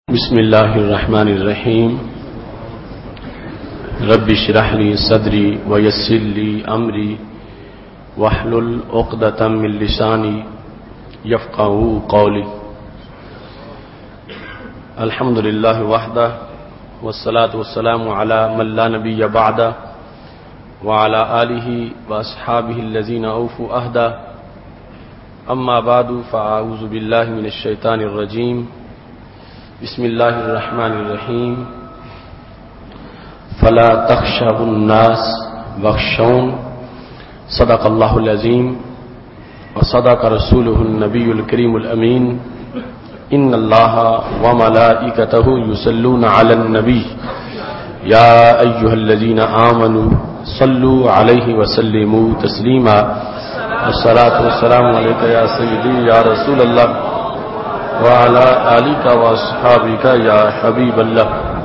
بسم اللہ الرحمن الرحیم رب اشرح لی صدری ویسر لی امری واحلل عقدۃ من لسانی یفقہوا قولی الحمد للہ وحدہ والصلاة والسلام علی من لا نبی بعدہ وعلی آلہ واصحابہ الذین اوفوا عہدہ اما بعد فاعوذ باللہ من الشیطان الرجیم بسم اللہ الرحمن الرحیم فلا تخشوا الناس واخشون صدق اللہ العظیم وصدق رسولہ النبی الکریم الامین ان اللہ وملائکتہ یصلون علی النبی یا ایہا الذین آمنوا صلوا علیہ وسلموا تسلیما الصلاۃ والسلام علیک یا سیدی یا رسول اللہ وعلى آلك وأصحابك يا حبيب الله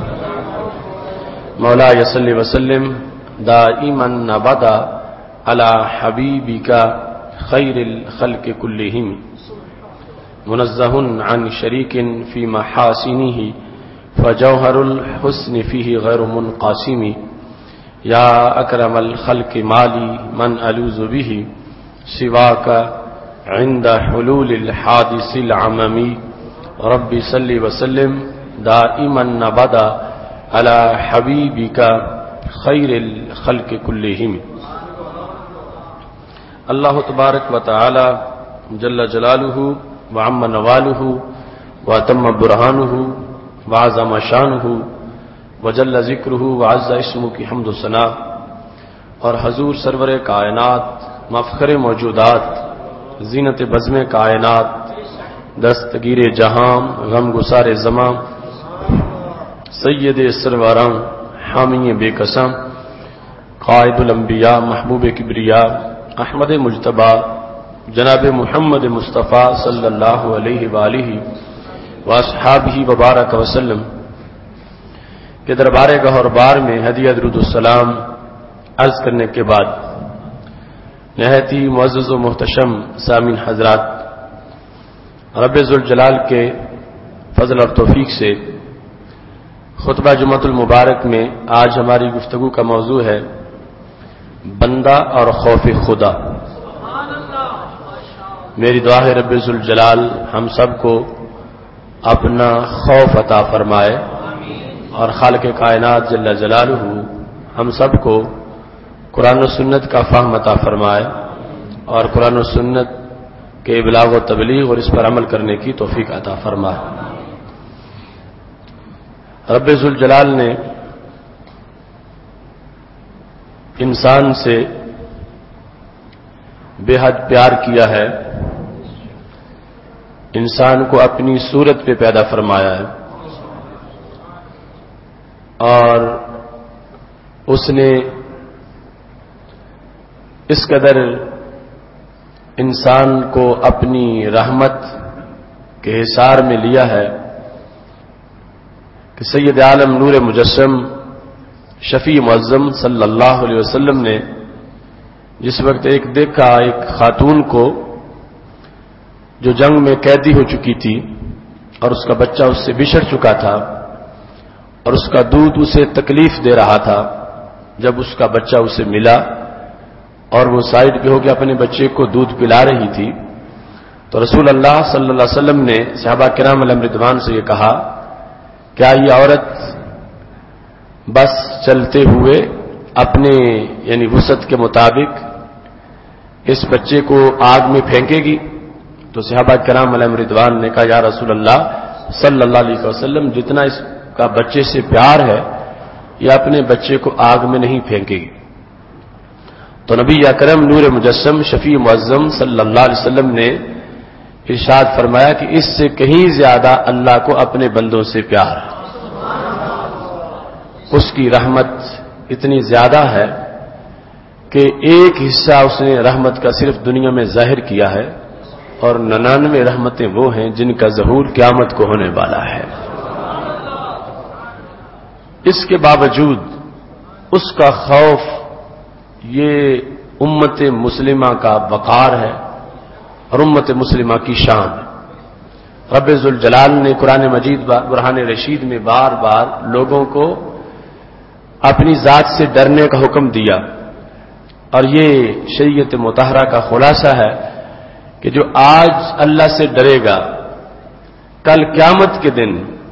مولاي صل وسلم دائما أبدا على حبيبك خير الخلق كلهم منزه عن شريك في محاسنه فجوهر الحسن فيه غير منقاسم يا أكرم الخلق مالي من ألوذ به سواك عند حلول الحادث العممی رب صلی وسلم دائما ابدا علی حبیبک خیر الخلق کلہم. اللہ تبارک و تعالی جل جلالہ وعم نوالہ واتم برہانہ وعظم شانہ وجل ذکرہ وعز اسمہ کی حمد و ثنا، اور حضور سرور کائنات مفخر موجودات زینت بزم کائنات دستگیر جہاں غم گسار زمان سید سروران حامی بے قسم قائد الانبیاء محبوب کبریاء احمد مجتبی جناب محمد مصطفیٰ صلی اللہ علیہ وآلہ واصحابہ وبارک وسلم کے دربار گہر بار میں ہدیہ درود السلام عرض کرنے کے بعد نہایت ہی معزز و محتشم سامعین حضرات، رب ذوالجلال کے فضل اور توفیق سے خطبہ جمعۃ المبارک میں آج ہماری گفتگو کا موضوع ہے بندہ اور خوف خدا. میری دعا ہے رب ذوالجلال ہم سب کو اپنا خوف عطا فرمائے اور خالق کائنات جل جلالہ ہم سب کو قرآن و سنت کا فہم عطا فرمائے اور قرآن و سنت کے ابلاغ و تبلیغ اور اس پر عمل کرنے کی توفیق عطا فرمائے. رب ذوالجلال نے انسان سے بے حد پیار کیا ہے، انسان کو اپنی صورت پہ پیدا فرمایا ہے، اور اس نے اس قدر انسان کو اپنی رحمت کے حصار میں لیا ہے کہ سید عالم نور مجسم شفیع معظم صلی اللہ علیہ وسلم نے جس وقت دیکھا ایک خاتون کو جو جنگ میں قیدی ہو چکی تھی اور اس کا بچہ اس سے بچھڑ چکا تھا اور اس کا دودھ اسے تکلیف دے رہا تھا، جب اس کا بچہ اسے ملا اور وہ سائڈ پہ ہو کے اپنے بچے کو دودھ پلا رہی تھی تو رسول اللہ صلی اللہ علیہ وسلم نے صحابہ کرام علیہم رضوان سے یہ کہا، کیا یہ عورت بس چلتے ہوئے اپنے یعنی وسعت کے مطابق اس بچے کو آگ میں پھینکے گی؟ تو صحابہ کرام علیہم رضوان نے کہا، یا رسول اللہ صلی اللہ علیہ وسلم جتنا اس کا بچے سے پیار ہے یہ اپنے بچے کو آگ میں نہیں پھینکے گی. تو نبی اکرم نور مجسم شفیع معظم صلی اللہ علیہ وسلم نے ارشاد فرمایا کہ اس سے کہیں زیادہ اللہ کو اپنے بندوں سے پیار ہے، اس کی رحمت اتنی زیادہ ہے کہ ایک حصہ اس نے رحمت کا صرف دنیا میں ظاہر کیا ہے اور 99 رحمتیں وہ ہیں جن کا ظہور قیامت کو ہونے والا ہے. اس کے باوجود اس کا خوف یہ امت مسلمہ کا وقار ہے اور امت مسلمہ کی شان ہے. رب ذوالجلال نے قرآن مجید برہان رشید میں بار بار لوگوں کو اپنی ذات سے ڈرنے کا حکم دیا، اور یہ شریعت مطہرہ کا خلاصہ ہے کہ جو آج اللہ سے ڈرے گا، کل قیامت کے دن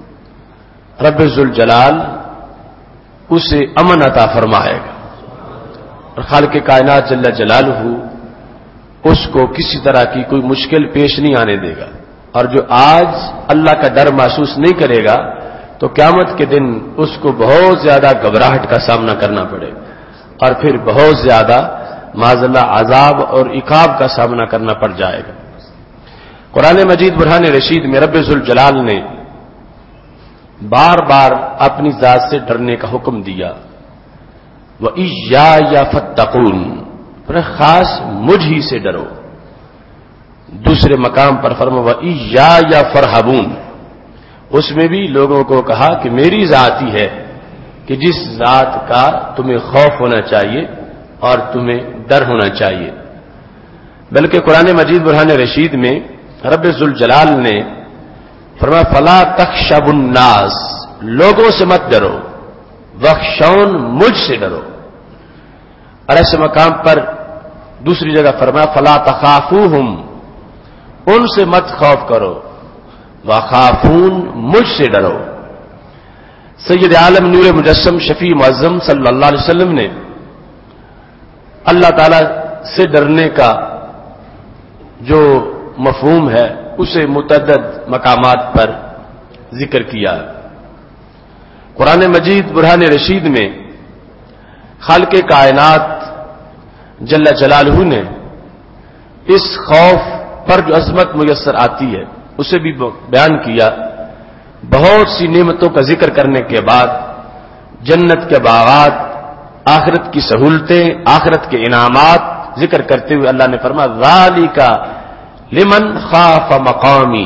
رب ذوالجلال اسے امن عطا فرمائے گا، اور خالق کائنات جل جلالہ اس کو کسی طرح کی کوئی مشکل پیش نہیں آنے دے گا۔ اور جو آج اللہ کا ڈر محسوس نہیں کرے گا تو قیامت کے دن اس کو بہت زیادہ گھبراہٹ کا سامنا کرنا پڑے گا، اور پھر بہت زیادہ معاذ اللہ عذاب اور عقاب کا سامنا کرنا پڑ جائے گا۔ قرآن مجید برہان رشید میں رب ذوالجلال نے بار بار اپنی ذات سے ڈرنے کا حکم دیا، وَإِيَّايَ فَاتَّقُونَ، پر خاص مجھ ہی سے ڈرو۔ دوسرے مقام پر فرما وَإِيَّايَ فَارْهَبُونَ، اس میں بھی لوگوں کو کہا کہ میری ذات ہی ہے کہ جس ذات کا تمہیں خوف ہونا چاہیے اور تمہیں ڈر ہونا چاہیے۔ بلکہ قرآن مجید برہان رشید میں رب ذوالجلال نے فرمایا فَلَا تَخْشَوُا النَّاسَ، لوگوں سے مت ڈرو، وَاخْشَوْنِ، مجھ سے ڈرو۔ اور ایسے مقام پر دوسری جگہ فرمایا فَلَا تَخَافُوهُمْ، ان سے مت خوف کرو، وَخَافُونِ، مجھ سے ڈرو۔ سید عالم نور مجسم شفیع معظم صلی اللہ علیہ وسلم نے اللہ تعالی سے ڈرنے کا جو مفہوم ہے اسے متعدد مقامات پر ذکر کیا۔ قرآن مجید برہان رشید میں خالق کائنات جل جلالہ نے اس خوف پر جو عظمت میسر آتی ہے اسے بھی بیان کیا۔ بہت سی نعمتوں کا ذکر کرنے کے بعد جنت کے باغات، آخرت کی سہولتیں، آخرت کے انعامات ذکر کرتے ہوئے اللہ نے فرمایا ذالک لمن خاف مقامی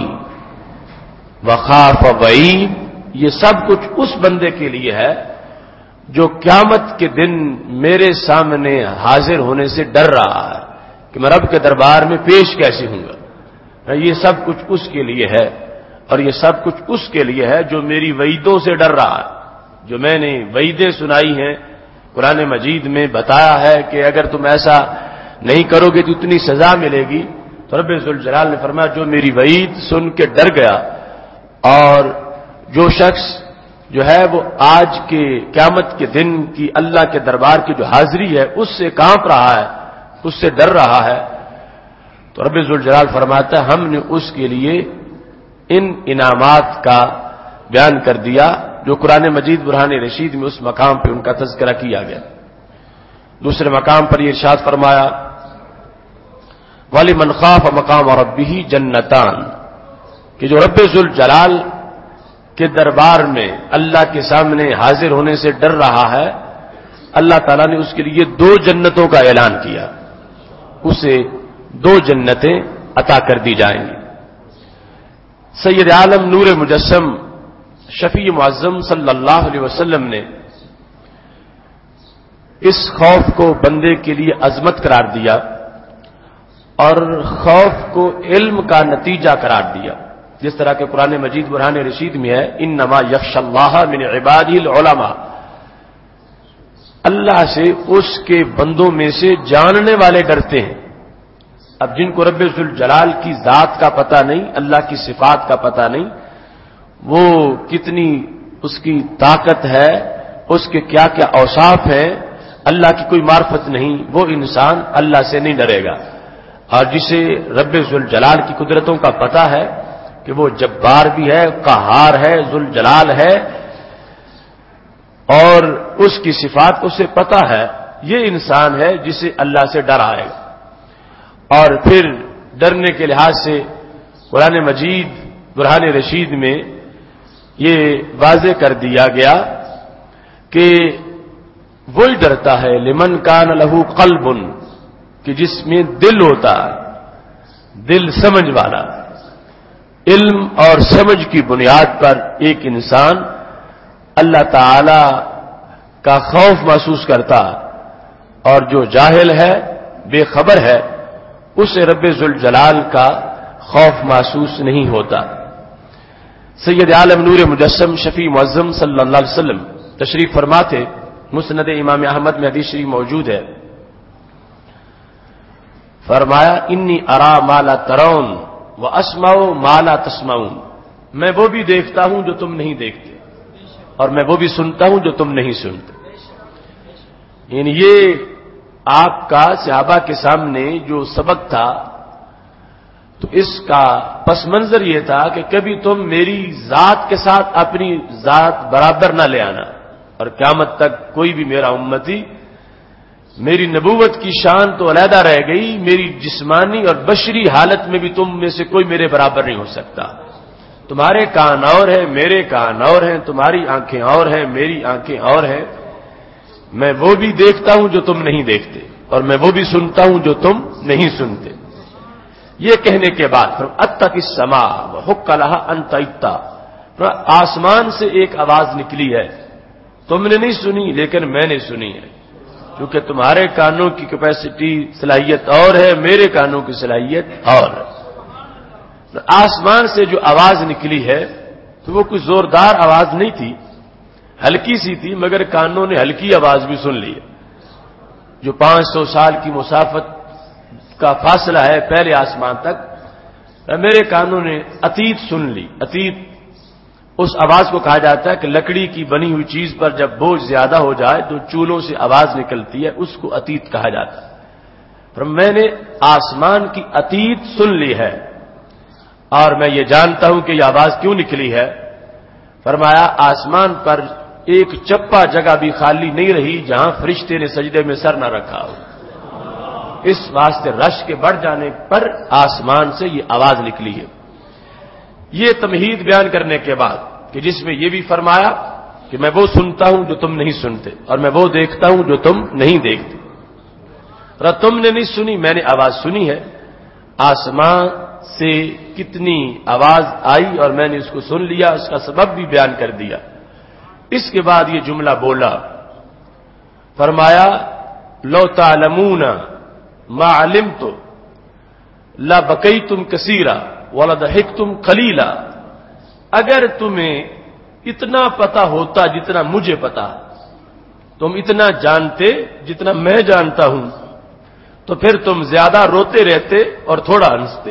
وخاف وعید، یہ سب کچھ اس بندے کے لیے ہے جو قیامت کے دن میرے سامنے حاضر ہونے سے ڈر رہا ہے کہ میں رب کے دربار میں پیش کیسے ہوں گا۔ یہ سب کچھ اس کے لیے ہے، اور یہ سب کچھ اس کے لیے ہے جو میری وعیدوں سے ڈر رہا ہے، جو میں نے وعیدیں سنائی ہیں قرآن مجید میں، بتایا ہے کہ اگر تم ایسا نہیں کرو گے تو اتنی سزا ملے گی۔ تو رب ذوالجلال نے فرمایا جو میری وعید سن کے ڈر گیا، اور جو شخص جو ہے وہ آج کے قیامت کے دن کی اللہ کے دربار کی جو حاضری ہے اس سے کانپ رہا ہے، اس سے ڈر رہا ہے، تو رب ذوالجلال فرماتا ہے ہم نے اس کے لیے ان انعامات کا بیان کر دیا جو قرآن مجید برہان رشید میں اس مقام پہ ان کا تذکرہ کیا گیا۔ دوسرے مقام پر یہ ارشاد فرمایا وَلِمَنْ خَافَ مَقَامَ رَبِّهِ جَنَّتَانِ، کہ جو رب ذوالجلال کے دربار میں اللہ کے سامنے حاضر ہونے سے ڈر رہا ہے، اللہ تعالیٰ نے اس کے لیے 2 جنتوں کا اعلان کیا، اسے 2 جنتیں عطا کر دی جائیں گی۔ سید عالم نور مجسم شفیع معظم صلی اللہ علیہ وسلم نے اس خوف کو بندے کے لیے عظمت قرار دیا اور خوف کو علم کا نتیجہ قرار دیا، جس طرح کہ قرآن مجید برہان رشید میں ہے انما یخشی اللہ من عبادہ العلماء، اللہ سے اس کے بندوں میں سے جاننے والے ڈرتے ہیں۔ اب جن کو رب ذوالجلال کی ذات کا پتہ نہیں، اللہ کی صفات کا پتہ نہیں، وہ کتنی اس کی طاقت ہے، اس کے کیا کیا اوصاف ہیں، اللہ کی کوئی معرفت نہیں، وہ انسان اللہ سے نہیں ڈرے گا۔ اور جسے رب ذوالجلال کی قدرتوں کا پتہ ہے کہ وہ جبار بھی ہے، قہار ہے، ذوالجلال ہے، اور اس کی صفات کو اسے پتہ ہے، یہ انسان ہے جسے اللہ سے ڈر آئے گا۔ اور پھر ڈرنے کے لحاظ سے قرآن مجید برہان رشید میں یہ واضح کر دیا گیا کہ وہی ڈرتا ہے لمن کان لہو قلب، کہ جس میں دل ہوتا ہے، دل سمجھ والا، علم اور سمجھ کی بنیاد پر ایک انسان اللہ تعالی کا خوف محسوس کرتا، اور جو جاہل ہے، بے خبر ہے، اسے رب ذوالجلال کا خوف محسوس نہیں ہوتا۔ سید عالم نور مجسم شفیع معظم صلی اللہ علیہ وسلم تشریف فرما تھے. مسند امام احمد میں حدیث شریف موجود ہے. فرمایا انی ارا ما لا ترون واسمع ما لا تسمعون. میں وہ بھی دیکھتا ہوں جو تم نہیں دیکھتے اور میں وہ بھی سنتا ہوں جو تم نہیں سنتے. یعنی یہ آپ کا صحابہ کے سامنے جو سبق تھا تو اس کا پس منظر یہ تھا کہ کبھی تم میری ذات کے ساتھ اپنی ذات برابر نہ لے آنا اور قیامت تک کوئی بھی میرا امتی میری نبوت کی شان تو علیحدہ رہ گئی، میری جسمانی اور بشری حالت میں بھی تم میں سے کوئی میرے برابر نہیں ہو سکتا. تمہارے کان اور ہیں، میرے کان اور ہیں، تمہاری آنکھیں اور ہیں، میری آنکھیں اور ہیں. میں وہ بھی دیکھتا ہوں جو تم نہیں دیکھتے اور میں وہ بھی سنتا ہوں جو تم نہیں سنتے. یہ کہنے کے بعد اتق السماء وحق لها ان تئتا، آسمان سے ایک آواز نکلی ہے، تم نے نہیں سنی لیکن میں نے سنی ہے. کیونکہ تمہارے کانوں کی کیپیسٹی صلاحیت اور ہے، میرے کانوں کی صلاحیت اور ہے. آسمان سے جو آواز نکلی ہے تو وہ کوئی زوردار آواز نہیں تھی، ہلکی سی تھی، مگر کانوں نے ہلکی آواز بھی سن لی. جو 500 سال کی مسافت کا فاصلہ ہے پہلے آسمان تک، میرے کانوں نے عتیت سن لی. عتیت اس آواز کو کہا جاتا ہے کہ لکڑی کی بنی ہوئی چیز پر جب بوجھ زیادہ ہو جائے تو چولوں سے آواز نکلتی ہے، اس کو عتیت کہا جاتا ہے. پر میں نے آسمان کی عتیت سن لی ہے اور میں یہ جانتا ہوں کہ یہ آواز کیوں نکلی ہے. فرمایا آسمان پر ایک چپا جگہ بھی خالی نہیں رہی جہاں فرشتے نے سجدے میں سر نہ رکھا ہو. اس واسطے رش کے بڑھ جانے پر آسمان سے یہ آواز نکلی ہے. یہ تمہید بیان کرنے کے بعد کہ جس میں یہ بھی فرمایا کہ میں وہ سنتا ہوں جو تم نہیں سنتے اور میں وہ دیکھتا ہوں جو تم نہیں دیکھتے. اور تم نے نہیں سنی، میں نے آواز سنی ہے. آسمان سے کتنی آواز آئی اور میں نے اس کو سن لیا، اس کا سبب بھی بیان کر دیا. اس کے بعد یہ جملہ بولا، فرمایا لو تعلمون ما علمت لبکیتم کثیرا ولضحکتم قلیلا. اگر تمہیں اتنا پتا ہوتا جتنا مجھے پتا، تم اتنا جانتے جتنا میں جانتا ہوں، تو پھر تم زیادہ روتے رہتے اور تھوڑا ہنستے.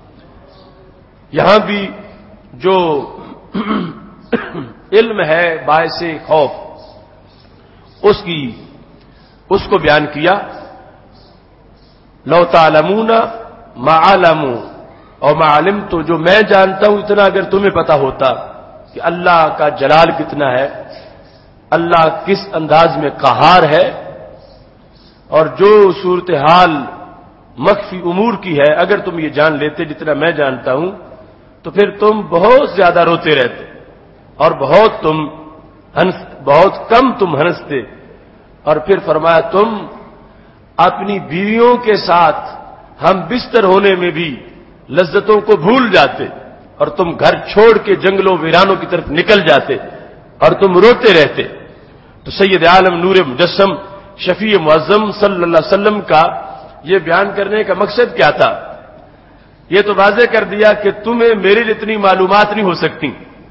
یہاں بھی جو علم ہے باعث خوف اس کو بیان کیا. لو تعلمون ما علموا اور ما علمت، جو میں جانتا ہوں اتنا اگر تمہیں پتا ہوتا کہ اللہ کا جلال کتنا ہے، اللہ کس انداز میں قہار ہے، اور جو صورتحال مخفی امور کی ہے اگر تم یہ جان لیتے جتنا میں جانتا ہوں، تو پھر تم بہت زیادہ روتے رہتے اور بہت کم تم ہنستے. اور پھر فرمایا تم اپنی بیویوں کے ساتھ ہم بستر ہونے میں بھی لذتوں کو بھول جاتے اور تم گھر چھوڑ کے جنگلوں ویرانوں کی طرف نکل جاتے اور تم روتے رہتے. تو سید عالم نور مجسم شفیع معظم صلی اللہ علیہ وسلم کا یہ بیان کرنے کا مقصد کیا تھا؟ یہ تو واضح کر دیا کہ تمہیں میرے لیے اتنی معلومات نہیں ہو سکتی.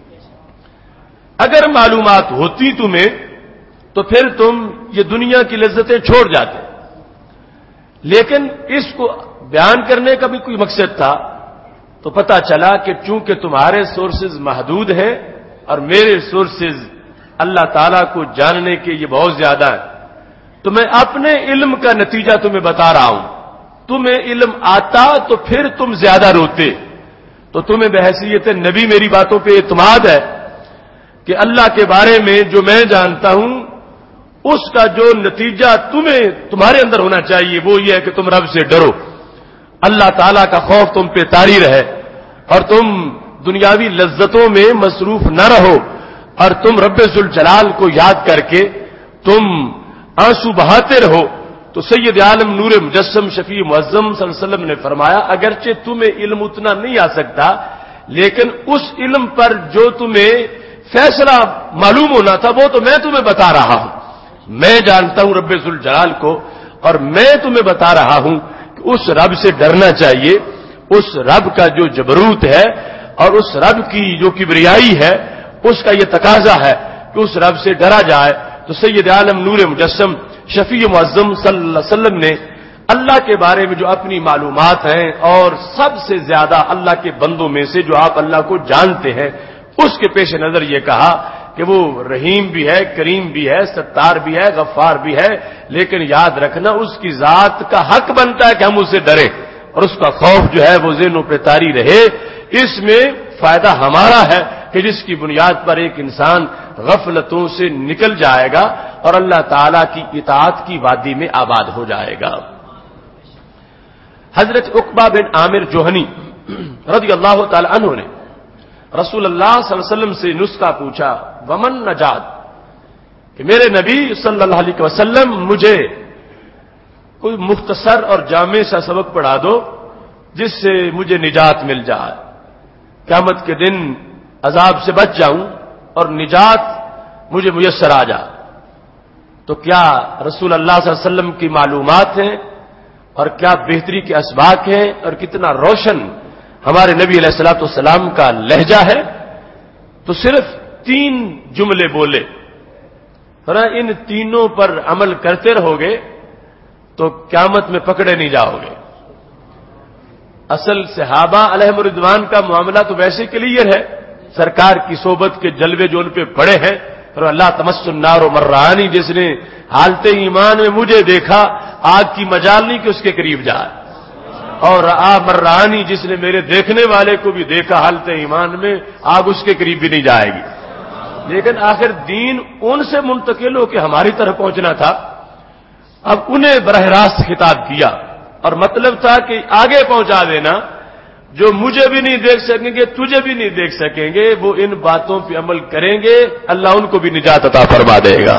اگر معلومات ہوتی تمہیں تو پھر تم یہ دنیا کی لذتیں چھوڑ جاتے. لیکن اس کو بیان کرنے کا بھی کوئی مقصد تھا. تو پتہ چلا کہ چونکہ تمہارے سورسز محدود ہیں اور میرے سورسز اللہ تعالیٰ کو جاننے کے یہ بہت زیادہ ہیں، تو میں اپنے علم کا نتیجہ تمہیں بتا رہا ہوں. تمہیں علم آتا تو پھر تم زیادہ روتے. تو تمہیں بحیثیت نبی میری باتوں پہ اعتماد ہے کہ اللہ کے بارے میں جو میں جانتا ہوں اس کا جو نتیجہ تمہارے اندر ہونا چاہیے وہ یہ ہے کہ تم رب سے ڈرو، اللہ تعالیٰ کا خوف تم پہ طاری رہے اور تم دنیاوی لذتوں میں مصروف نہ رہو اور تم رب ذوالجلال کو یاد کر کے تم آنسو بہاتے رہو. تو سید عالم نور مجسم شفیع معظم صلی اللہ علیہ وسلم نے فرمایا اگرچہ تمہیں علم اتنا نہیں آ سکتا، لیکن اس علم پر جو تمہیں فیصلہ معلوم ہونا تھا وہ تو میں تمہیں بتا رہا ہوں. میں جانتا ہوں رب ذوالجلال کو اور میں تمہیں بتا رہا ہوں کہ اس رب سے ڈرنا چاہیے، اس رب کا جو جبروت ہے اور اس رب کی جو کبریائی ہے اس کا یہ تقاضا ہے کہ اس رب سے ڈرا جائے. تو سید عالم نور مجسم شفیع معظم صلی اللہ علیہ وسلم نے اللہ کے بارے میں جو اپنی معلومات ہیں اور سب سے زیادہ اللہ کے بندوں میں سے جو آپ اللہ کو جانتے ہیں اس کے پیش نظر یہ کہا کہ وہ رحیم بھی ہے، کریم بھی ہے، ستار بھی ہے، غفار بھی ہے، لیکن یاد رکھنا اس کی ذات کا حق بنتا ہے کہ ہم اسے ڈریں اور اس کا خوف جو ہے وہ ذہنوں پہ طاری رہے. اس میں فائدہ ہمارا ہے کہ جس کی بنیاد پر ایک انسان غفلتوں سے نکل جائے گا اور اللہ تعالی کی اطاعت کی وادی میں آباد ہو جائے گا. حضرت عقبہ بن عامر جوہنی رضی اللہ تعالی عنہ نے رسول اللہ صلی اللہ علیہ وسلم سے نسخہ پوچھا، ومن نجات، کہ میرے نبی صلی اللہ علیہ وسلم مجھے کوئی مختصر اور جامع سا سبق پڑھا دو جس سے مجھے نجات مل جائے، قیامت کے دن عذاب سے بچ جاؤں اور نجات مجھے میسر آ جائے. تو کیا رسول اللہ صلی اللہ علیہ وسلم کی معلومات ہیں اور کیا بہتری کے اسباق ہیں اور کتنا روشن ہمارے نبی علیہ الصلوۃ والسلام کا لہجہ ہے. تو صرف 3 جملے بولے، ان تینوں پر عمل کرتے رہو گے تو قیامت میں پکڑے نہیں جاؤ گے. اصل صحابہ علیہم رضوان کا معاملہ تو ویسے کلیئر ہے، سرکار کی صحبت کے جلوے جو ان پہ پڑے ہیں. اور اللہ تمس النار مرانی، جس نے حالت ایمان میں مجھے دیکھا آگ کی مجال نہیں کہ اس کے قریب جائے، اور مرانی جس نے میرے دیکھنے والے کو بھی دیکھا حالت ایمان میں آگ اس کے قریب بھی نہیں جائے گی. لیکن آخر دین ان سے منتقل ہو کہ ہماری طرف پہنچنا تھا، اب انہیں براہ راست خطاب کیا اور مطلب تھا کہ آگے پہنچا دینا، جو مجھے بھی نہیں دیکھ سکیں گے تجھے بھی نہیں دیکھ سکیں گے، وہ ان باتوں پہ عمل کریں گے اللہ ان کو بھی نجات عطا فرما دے گا.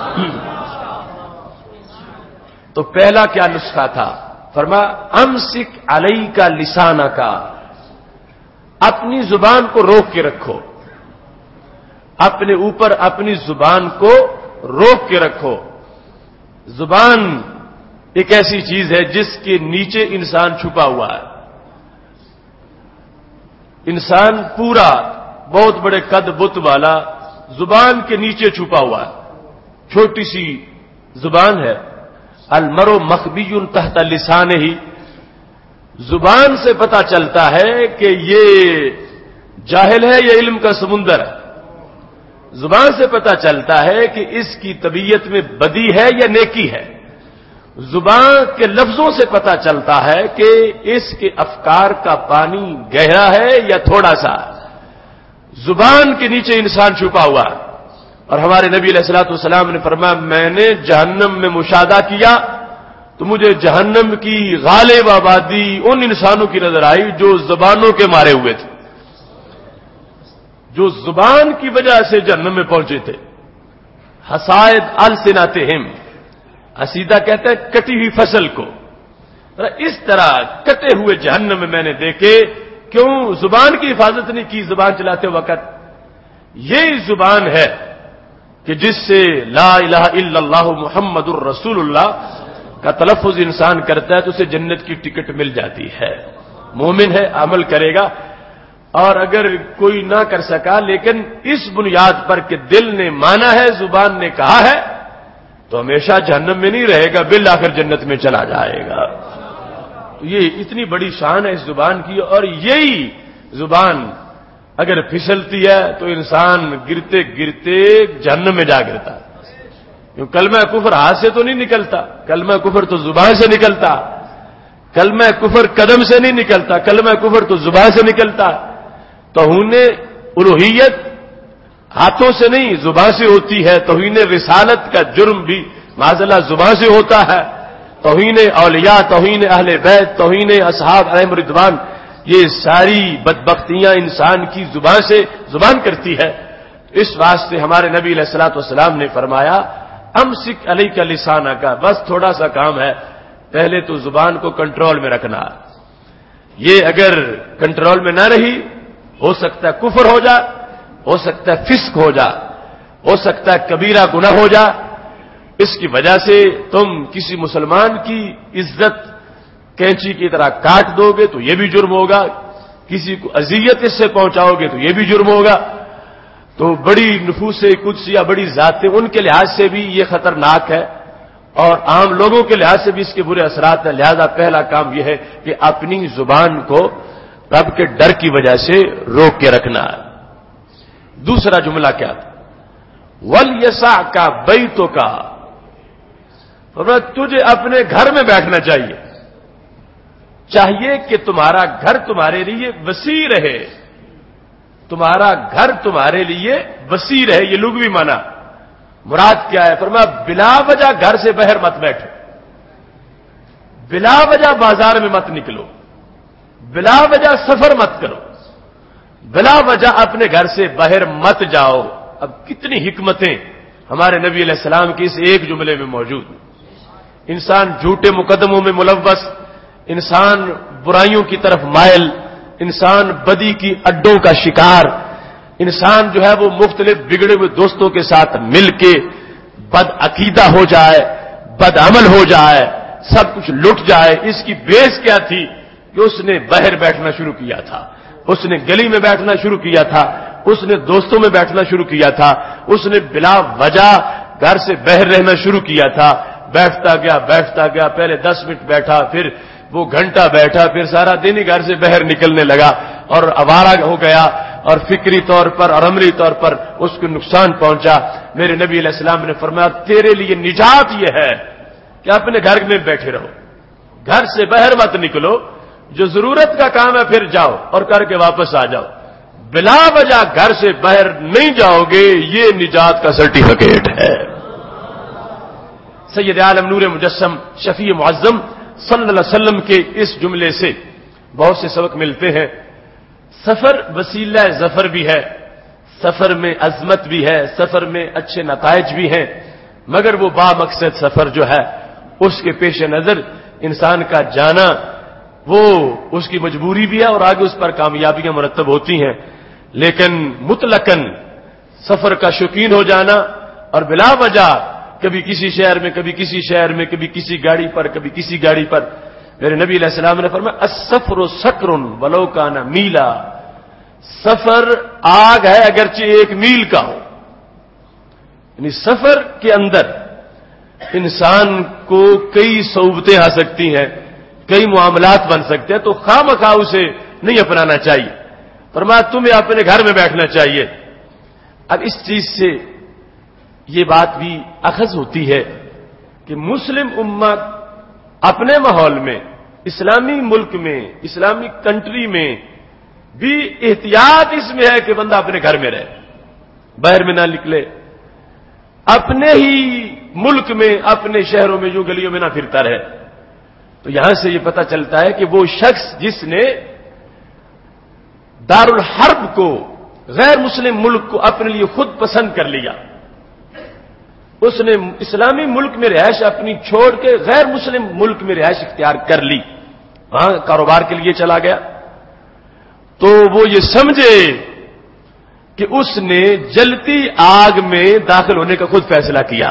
تو پہلا کیا نسخہ تھا؟ فرمایا امسک علیک لسانک، اپنی زبان کو روک کے رکھو، اپنے اوپر اپنی زبان کو روک کے رکھو. زبان ایک ایسی چیز ہے جس کے نیچے انسان چھپا ہوا ہے. انسان پورا بہت بڑے قد بت والا زبان کے نیچے چھپا ہوا ہے. چھوٹی سی زبان ہے، المرء مخبی تحت لسانہ، زبان سے پتہ چلتا ہے کہ یہ جاہل ہے یا علم کا سمندر ہے. زبان سے پتہ چلتا ہے کہ اس کی طبیعت میں بدی ہے یا نیکی ہے. زبان کے لفظوں سے پتہ چلتا ہے کہ اس کے افکار کا پانی گہرا ہے یا تھوڑا سا. زبان کے نیچے انسان چھپا ہوا ہے. اور ہمارے نبی علیہ الصلوۃ والسلام نے فرمایا میں نے جہنم میں مشاہدہ کیا تو مجھے جہنم کی غالب آبادی ان انسانوں کی نظر آئی جو زبانوں کے مارے ہوئے تھے، جو زبان کی وجہ سے جہنم میں پہنچے تھے. حصائد السنتہم، حسیدہ کہتے ہیں کٹی ہوئی فصل کو. اس طرح کٹے ہوئے جہنم میں میں نے دیکھے. کیوں؟ زبان کی حفاظت نہیں کی زبان چلاتے وقت. یہی زبان ہے کہ جس سے لا الہ الا اللہ محمد الرسول اللہ کا تلفظ انسان کرتا ہے تو اسے جنت کی ٹکٹ مل جاتی ہے. مومن ہے، عمل کرے گا. اور اگر کوئی نہ کر سکا لیکن اس بنیاد پر کہ دل نے مانا ہے، زبان نے کہا ہے، تو ہمیشہ جہنم میں نہیں رہے گا، بالآخر جنت میں چلا جائے گا. تو یہ اتنی بڑی شان ہے اس زبان کی. اور یہی زبان اگر پھسلتی ہے تو انسان گرتے گرتے جہنم میں جا گرتا ہے. کیوں؟ کلمہ کفر ہاتھ سے تو نہیں نکلتا، کلمہ کفر تو زبان سے نکلتا. کلمہ کفر قدم سے نہیں نکلتا، کلمہ کفر تو زبان سے نکلتا. توہین الوہیت ہاتھوں سے نہیں زبان سے ہوتی ہے. توہین رسالت کا جرم بھی معاذاللہ زبان سے ہوتا ہے. توہین اولیاء، توہین اہل بیت، توہین اصحاب علیہم رضوان، یہ ساری بدبختیاں انسان کی زبان کرتی ہے. اس واسطے ہمارے نبی علیہ الصلوۃ والسلام نے فرمایا امسک علیک لسانک، بس تھوڑا سا کام ہے، پہلے تو زبان کو کنٹرول میں رکھنا. یہ اگر کنٹرول میں نہ رہی ہو سکتا ہے کفر ہو جا، ہو سکتا ہے فسق ہو جا، ہو سکتا ہے کبیرہ گناہ ہو جا. اس کی وجہ سے تم کسی مسلمان کی عزت کینچی کی طرح کاٹ دو گے تو یہ بھی جرم ہوگا. کسی کو اذیت اس سے پہنچاؤ گے تو یہ بھی جرم ہوگا. تو بڑی نفوس قدسیہ بڑی ذاتیں ان کے لحاظ سے بھی یہ خطرناک ہے اور عام لوگوں کے لحاظ سے بھی اس کے برے اثرات ہیں. لہذا پہلا کام یہ ہے کہ اپنی زبان کو رب کے ڈر کی وجہ سے روک کے رکھنا ہے. دوسرا جملہ کیا تھا؟ وَلْيَسَعْكَ بَيْتُكَ، تجھے اپنے گھر میں بیٹھنا چاہیے کہ تمہارا گھر تمہارے لیے وسیع رہے. تمہارا گھر تمہارے لیے وسیع رہے، یہ لغوی معنی. مراد کیا ہے؟ فرمایا بلا وجہ گھر سے باہر مت بیٹھو، بلا وجہ بازار میں مت نکلو، بلا وجہ سفر مت کرو، بلا وجہ اپنے گھر سے باہر مت جاؤ. اب کتنی حکمتیں ہمارے نبی علیہ السلام کی اس ایک جملے میں موجود ہیں. انسان جھوٹے مقدموں میں ملوث، انسان برائیوں کی طرف مائل، انسان بدی کی اڈوں کا شکار، انسان جو ہے وہ مختلف بگڑے ہوئے دوستوں کے ساتھ مل کے بد عقیدہ ہو جائے، بد عمل ہو جائے، سب کچھ لٹ جائے. اس کی بیس کیا تھی کہ اس نے باہر بیٹھنا شروع کیا تھا، اس نے گلی میں بیٹھنا شروع کیا تھا، اس نے دوستوں میں بیٹھنا شروع کیا تھا، اس نے بلا وجہ گھر سے باہر رہنا شروع کیا تھا. بیٹھتا گیا، پہلے 10 منٹ بیٹھا، پھر وہ گھنٹہ بیٹھا، پھر سارا دن ہی گھر سے باہر نکلنے لگا اور آوارہ ہو گیا اور فکری طور پر اور عملی طور پر اس کو نقصان پہنچا. میرے نبی علیہ السلام نے فرمایا تیرے لیے نجات یہ ہے کہ اپنے گھر میں بیٹھے رہو، گھر سے باہر مت نکلو، جو ضرورت کا کام ہے پھر جاؤ اور کر کے واپس آ جاؤ. بلا وجہ گھر سے باہر نہیں جاؤ گے، یہ نجات کا سرٹیفکیٹ ہے. سید عالم نور مجسم شفیع معظم صلی اللہ علیہ وسلم کے اس جملے سے بہت سے سبق ملتے ہیں. سفر وسیلہ ظفر بھی ہے، سفر میں عظمت بھی ہے، سفر میں اچھے نتائج بھی ہیں، مگر وہ با مقصد سفر جو ہے اس کے پیش نظر انسان کا جانا وہ اس کی مجبوری بھی ہے اور آگے اس پر کامیابیاں مرتب ہوتی ہیں. لیکن مطلقاً سفر کا شوقین ہو جانا اور بلا وجہ کبھی کسی شہر میں، کبھی کسی شہر میں، کبھی کسی گاڑی پر، کبھی کسی گاڑی پر. میرے نبی علیہ السلام نے فرمایا السفر سکر ولو کان میلا، سفر آگ ہے اگرچہ 1 میل کا ہو. یعنی سفر کے اندر انسان کو کئی صعوبتیں آ سکتی ہیں، کئی معاملات بن سکتے ہیں، تو خواہ اسے نہیں اپنانا چاہیے. فرمایا تمہیں اپنے گھر میں بیٹھنا چاہیے. اب اس چیز سے یہ بات بھی اخذ ہوتی ہے کہ مسلم امت اپنے ماحول میں، اسلامی ملک میں، اسلامی کنٹری میں بھی احتیاط اس میں ہے کہ بندہ اپنے گھر میں رہے، باہر میں نہ نکلے، اپنے ہی ملک میں، اپنے شہروں میں یوں گلیوں میں نہ پھرتا رہے. تو یہاں سے یہ پتہ چلتا ہے کہ وہ شخص جس نے دارالحرب کو، غیر مسلم ملک کو اپنے لیے خود پسند کر لیا، اس نے اسلامی ملک میں رہائش اپنی چھوڑ کے غیر مسلم ملک میں رہائش اختیار کر لی، وہاں کاروبار کے لیے چلا گیا، تو وہ یہ سمجھے کہ اس نے جلتی آگ میں داخل ہونے کا خود فیصلہ کیا.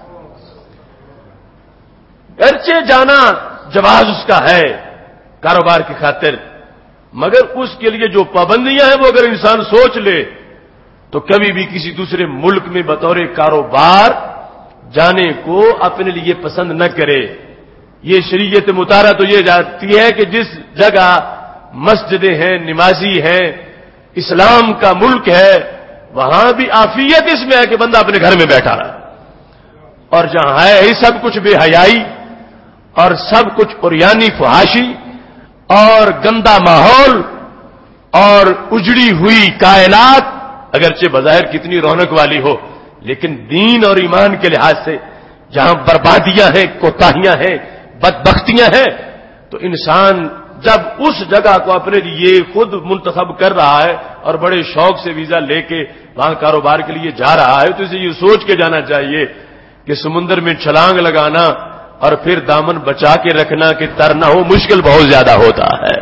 گرچہ جانا جواز اس کا ہے کاروبار کی خاطر، مگر اس کے لیے جو پابندیاں ہیں وہ اگر انسان سوچ لے تو کبھی بھی کسی دوسرے ملک میں بطور کاروبار جانے کو اپنے لیے پسند نہ کرے. یہ شریعت مطالعہ تو یہ جاتی ہے کہ جس جگہ مسجدیں ہیں، نمازی ہیں، اسلام کا ملک ہے، وہاں بھی عافیت اس میں ہے کہ بندہ اپنے گھر میں بیٹھا رہا، اور جہاں ہے ہی سب کچھ بے حیائی اور سب کچھ عریانی فحاشی اور گندا ماحول اور اجڑی ہوئی کائنات، اگرچہ بظاہر کتنی رونق والی ہو، لیکن دین اور ایمان کے لحاظ سے جہاں بربادیاں ہیں، کوتاہیاں ہیں، بدبختیاں ہیں، تو انسان جب اس جگہ کو اپنے لیے خود منتخب کر رہا ہے اور بڑے شوق سے ویزا لے کے وہاں کاروبار کے لیے جا رہا ہے، تو اسے یہ سوچ کے جانا چاہیے کہ سمندر میں چھلانگ لگانا اور پھر دامن بچا کے رکھنا کہ تر نہ ہو، مشکل بہت زیادہ ہوتا ہے.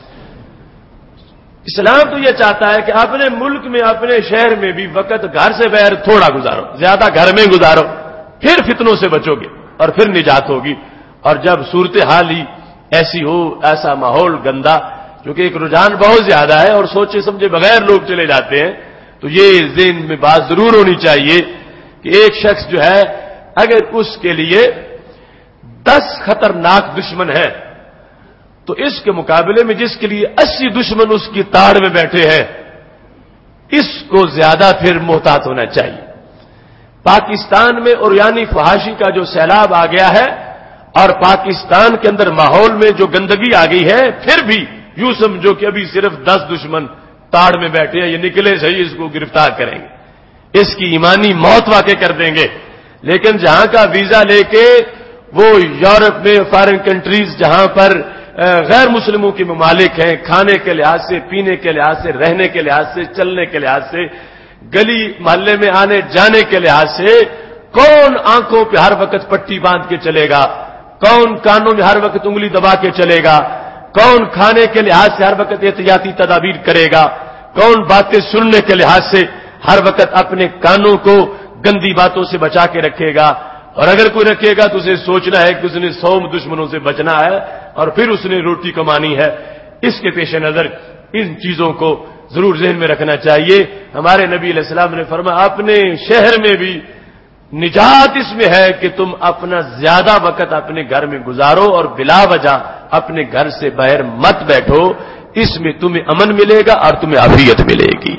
اسلام تو یہ چاہتا ہے کہ اپنے ملک میں، اپنے شہر میں بھی وقت گھر سے باہر تھوڑا گزارو، زیادہ گھر میں گزارو، پھر فتنوں سے بچو گے اور پھر نجات ہوگی. اور جب صورتحال ہی ایسی ہو، ایسا ماحول گندا کہ چونکہ ایک رجحان بہت زیادہ ہے اور سوچے سمجھے بغیر لوگ چلے جاتے ہیں، تو یہ ذہن میں بات ضرور ہونی چاہیے کہ ایک شخص جو ہے اگر اس کے لیے 10 خطرناک دشمن ہیں تو اس کے مقابلے میں جس کے لیے 80 دشمن اس کی تاڑ میں بیٹھے ہیں، اس کو زیادہ پھر محتاط ہونا چاہیے۔ پاکستان میں عریانی فحاشی کا جو سیلاب آ گیا ہے اور پاکستان کے اندر ماحول میں جو گندگی آ گئی ہے، پھر بھی یوں سمجھو کہ ابھی صرف 10 دشمن تاڑ میں بیٹھے ہیں، یہ نکلے صحیح اس کو گرفتار کریں گے، اس کی ایمانی موت واقع کر دیں گے۔ لیکن جہاں کا ویزا لے کے وہ یورپ میں فارن کنٹریز جہاں پر غیر مسلموں کے ممالک ہیں، کھانے کے لحاظ سے، پینے کے لحاظ سے، رہنے کے لحاظ سے، چلنے کے لحاظ سے، گلی محلے میں آنے جانے کے لحاظ سے، کون آنکھوں پہ ہر وقت پٹی باندھ کے چلے گا، کون کانوں میں ہر وقت انگلی دبا کے چلے گا، کون کھانے کے لحاظ سے ہر وقت احتیاطی تدابیر کرے گا، کون باتیں سننے کے لحاظ سے ہر وقت اپنے کانوں کو گندی باتوں سے بچا کے رکھے گا، اور اگر کوئی رکھے گا تو اسے سوچنا ہے کہ اس نے 100 دشمنوں سے بچنا ہے اور پھر اس نے روٹی کمانی ہے۔ اس کے پیش نظر ان چیزوں کو ضرور ذہن میں رکھنا چاہیے۔ ہمارے نبی علیہ السلام نے فرمایا اپنے شہر میں بھی نجات اس میں ہے کہ تم اپنا زیادہ وقت اپنے گھر میں گزارو اور بلا وجہ اپنے گھر سے باہر مت بیٹھو، اس میں تمہیں امن ملے گا اور تمہیں عافیت ملے گی۔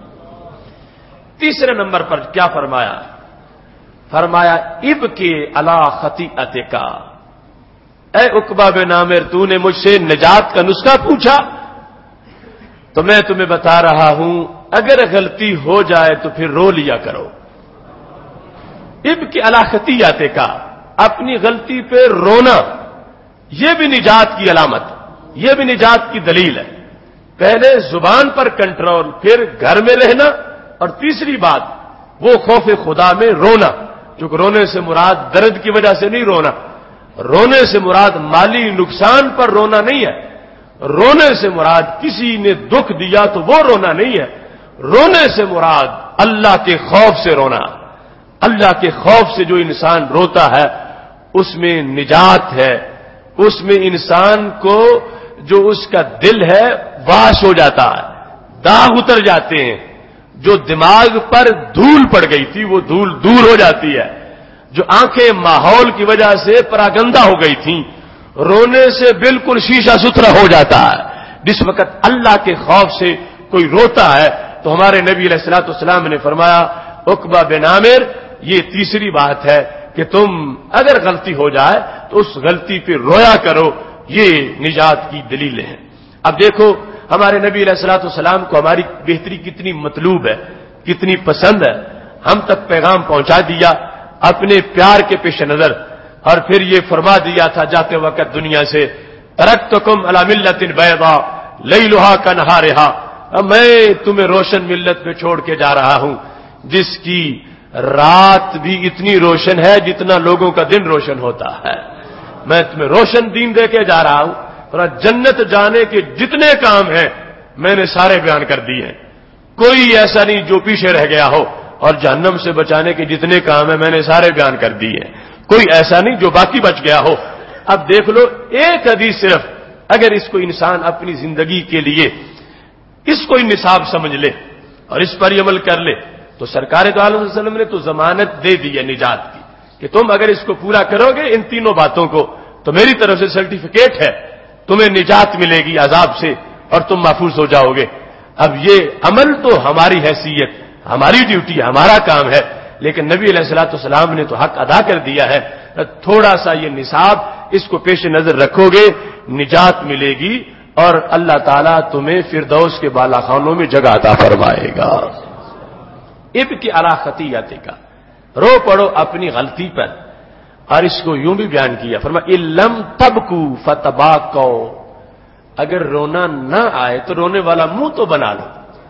تیسرے نمبر پر کیا فرمایا؟ فرمایا ابکی علی خطیئتک، اے عقبہ بن عامر تو نے مجھ سے نجات کا نسخہ پوچھا تو میں تمہیں بتا رہا ہوں اگر غلطی ہو جائے تو پھر رو لیا کرو۔ ابکی علی خطیئتک، اپنی غلطی پہ رونا یہ بھی نجات کی علامت، یہ بھی نجات کی دلیل ہے۔ پہلے زبان پر کنٹرول، پھر گھر میں رہنا، اور تیسری بات وہ خوف خدا میں رونا، جو کہ رونے سے مراد درد کی وجہ سے نہیں رونا، رونے سے مراد مالی نقصان پر رونا نہیں ہے، رونے سے مراد کسی نے دکھ دیا تو وہ رونا نہیں ہے، رونے سے مراد اللہ کے خوف سے رونا۔ اللہ کے خوف سے جو انسان روتا ہے اس میں نجات ہے، اس میں انسان کو جو اس کا دل ہے واش ہو جاتا ہے، داغ اتر جاتے ہیں، جو دماغ پر دھول پڑ گئی تھی وہ دھول دور ہو جاتی ہے، جو آنکھیں ماحول کی وجہ سے پراگندہ ہو گئی تھیں رونے سے بالکل شیشہ ستھرا ہو جاتا ہے۔ جس وقت اللہ کے خوف سے کوئی روتا ہے تو ہمارے نبی علیہ الصلوۃ والسلام نے فرمایا عقبہ بن عامر یہ تیسری بات ہے کہ تم اگر غلطی ہو جائے تو اس غلطی پہ رویا کرو، یہ نجات کی دلیل ہے۔ اب دیکھو ہمارے نبی علیہ الصلوۃ والسلام کو ہماری بہتری کتنی مطلوب ہے، کتنی پسند ہے، ہم تک پیغام پہنچا دیا اپنے پیار کے پیش نظر، اور پھر یہ فرما دیا تھا جاتے وقت دنیا سے ترکتکم علی ملت بیضاء لیلھا کنہارھا، میں تمہیں روشن ملت پہ چھوڑ کے جا رہا ہوں جس کی رات بھی اتنی روشن ہے جتنا لوگوں کا دن روشن ہوتا ہے۔ میں تمہیں روشن دین دے کے جا رہا ہوں، اور جنت جانے کے جتنے کام ہیں میں نے سارے بیان کر دیے ہیں، کوئی ایسا نہیں جو پیچھے رہ گیا ہو، اور جہنم سے بچانے کے جتنے کام ہیں میں نے سارے بیان کر دیے ہیں، کوئی ایسا نہیں جو باقی بچ گیا ہو۔ اب دیکھ لو ایک حدیث صرف اگر اس کو انسان اپنی زندگی کے لیے اس کو نصاب سمجھ لے اور اس پر عمل کر لے تو سرکار دو عالم صلی اللہ علیہ وسلم نے تو ضمانت دے دی ہے نجات کی کہ تم اگر اس کو پورا کرو گے ان تینوں باتوں کو تو میری طرف سے سرٹیفکیٹ ہے، تمہیں نجات ملے گی عذاب سے اور تم محفوظ ہو جاؤ گے۔ اب یہ عمل تو ہماری حیثیت، ہماری ڈیوٹی، ہمارا کام ہے، لیکن نبی علیہ الصلوۃ والسلام نے تو حق ادا کر دیا ہے۔ تھوڑا سا یہ نصاب اس کو پیش نظر رکھو گے نجات ملے گی اور اللہ تعالیٰ تمہیں فردوس کے بالا خانوں میں جگہ عطا فرمائے گا۔ ابکی علی خطیئتک، رو پڑو اپنی غلطی پر، اور اس کو یوں بھی بیان کیا فرمایا الم تبکو فتباکو، اگر رونا نہ آئے تو رونے والا منہ تو بنا لو،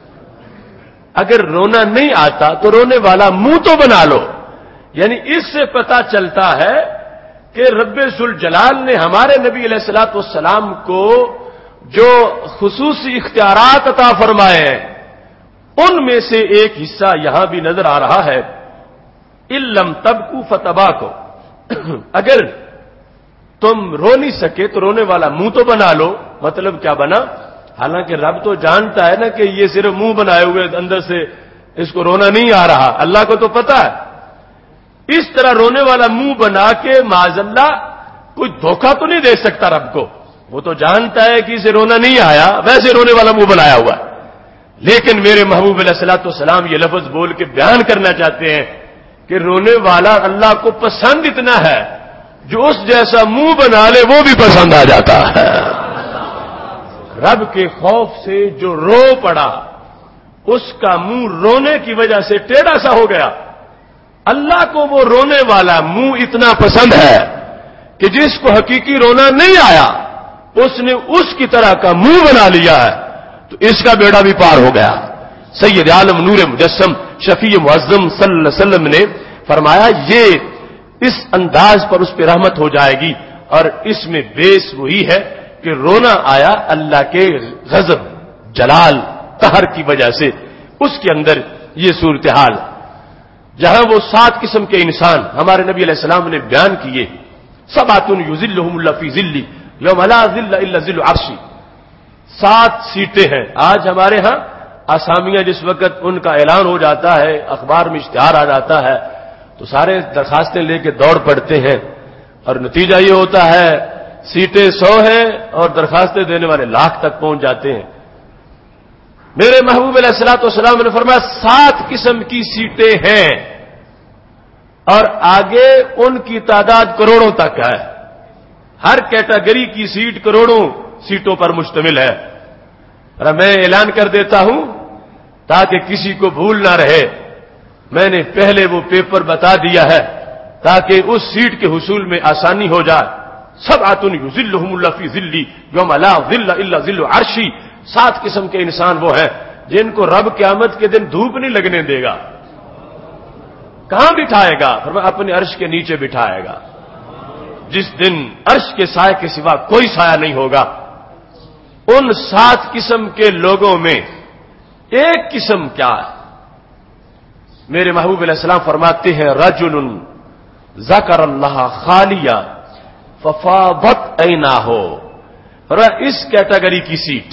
اگر رونا نہیں آتا تو رونے والا منہ تو بنا لو۔ یعنی اس سے پتہ چلتا ہے کہ رب ذوالجلال نے ہمارے نبی علیہ الصلوۃ والسلام کو جو خصوصی اختیارات عطا فرمائے ہیں ان میں سے ایک حصہ یہاں بھی نظر آ رہا ہے الم تبکو فتباکو، اگر تم رو نہیں سکے تو رونے والا منہ تو بنا لو۔ مطلب کیا بنا حالانکہ رب تو جانتا ہے نا کہ یہ صرف منہ بنائے ہوئے اندر سے اس کو رونا نہیں آ رہا، اللہ کو تو پتا ہے. اس طرح رونے والا منہ بنا کے معاذ اللہ کوئی دھوکہ تو نہیں دے سکتا رب کو. وہ تو جانتا ہے کہ اسے رونا نہیں آیا، ویسے رونے والا منہ بنایا ہوا ہے. لیکن میرے محبوب علیہ الصلوۃ والسلام یہ لفظ بول کے بیان کرنا چاہتے ہیں کہ رونے والا اللہ کو پسند اتنا ہے جو اس جیسا منہ بنا لے وہ بھی پسند آ جاتا ہے. رب کے خوف سے جو رو پڑا اس کا منہ رونے کی وجہ سے ٹیڑھا سا ہو گیا. اللہ کو وہ رونے والا منہ اتنا پسند ہے کہ جس کو حقیقی رونا نہیں آیا اس نے اس کی طرح کا منہ بنا لیا ہے، تو اس کا بیڑا بھی پار ہو گیا. سید عالم نور مجسم شفیع معظم صلی اللہ علیہ وسلم نے فرمایا یہ اس انداز پر اس پہ رحمت ہو جائے گی، اور اس میں بیس وہی ہے کہ رونا آیا اللہ کے غضب جلال قہر کی وجہ سے. اس کے اندر یہ صورتحال جہاں وہ 7 قسم کے انسان ہمارے نبی علیہ السلام نے بیان کیے، سبعۃ یذلھم اللہ فی ذلہ یوم لا ذل الا ذل عرشی. 7 سیٹیں ہیں. آج ہمارے ہاں اسامیاں جس وقت ان کا اعلان ہو جاتا ہے، اخبار میں اشتہار آ جاتا ہے، تو سارے درخواستیں لے کے دوڑ پڑتے ہیں، اور نتیجہ یہ ہوتا ہے سیٹیں 100 ہیں اور درخواستیں دینے والے لاکھ تک پہنچ جاتے ہیں. میرے محبوب علیہ الصلوۃ والسلام نے فرمایا 7 قسم کی سیٹیں ہیں اور آگے ان کی تعداد کروڑوں تک ہے. ہر کیٹیگری کی سیٹ کروڑوں سیٹوں پر مشتمل ہے. اور میں اعلان کر دیتا ہوں تاکہ کسی کو بھول نہ رہے، میں نے پہلے وہ پیپر بتا دیا ہے تاکہ اس سیٹ کے حصول میں آسانی ہو جائے. سبعۃ یذلھم اللہ فی ذلہ یوم لا ذل الا ذل عرشی. 7 قسم کے انسان وہ ہیں جن کو رب قیامت کے دن دھوپ نہیں لگنے دے گا. کہاں بٹھائے گا؟ فرمایا اپنے عرش کے نیچے بٹھائے گا، جس دن عرش کے سائے کے سوا کوئی سایہ نہیں ہوگا. ان 7 قسم کے لوگوں میں ایک قسم کیا ہے؟ میرے محبوب علیہ السلام فرماتے ہیں رجل ذکر اللہ خالیہ ففاضت عیناہ. فرمایا اس کیٹیگری کی سیٹ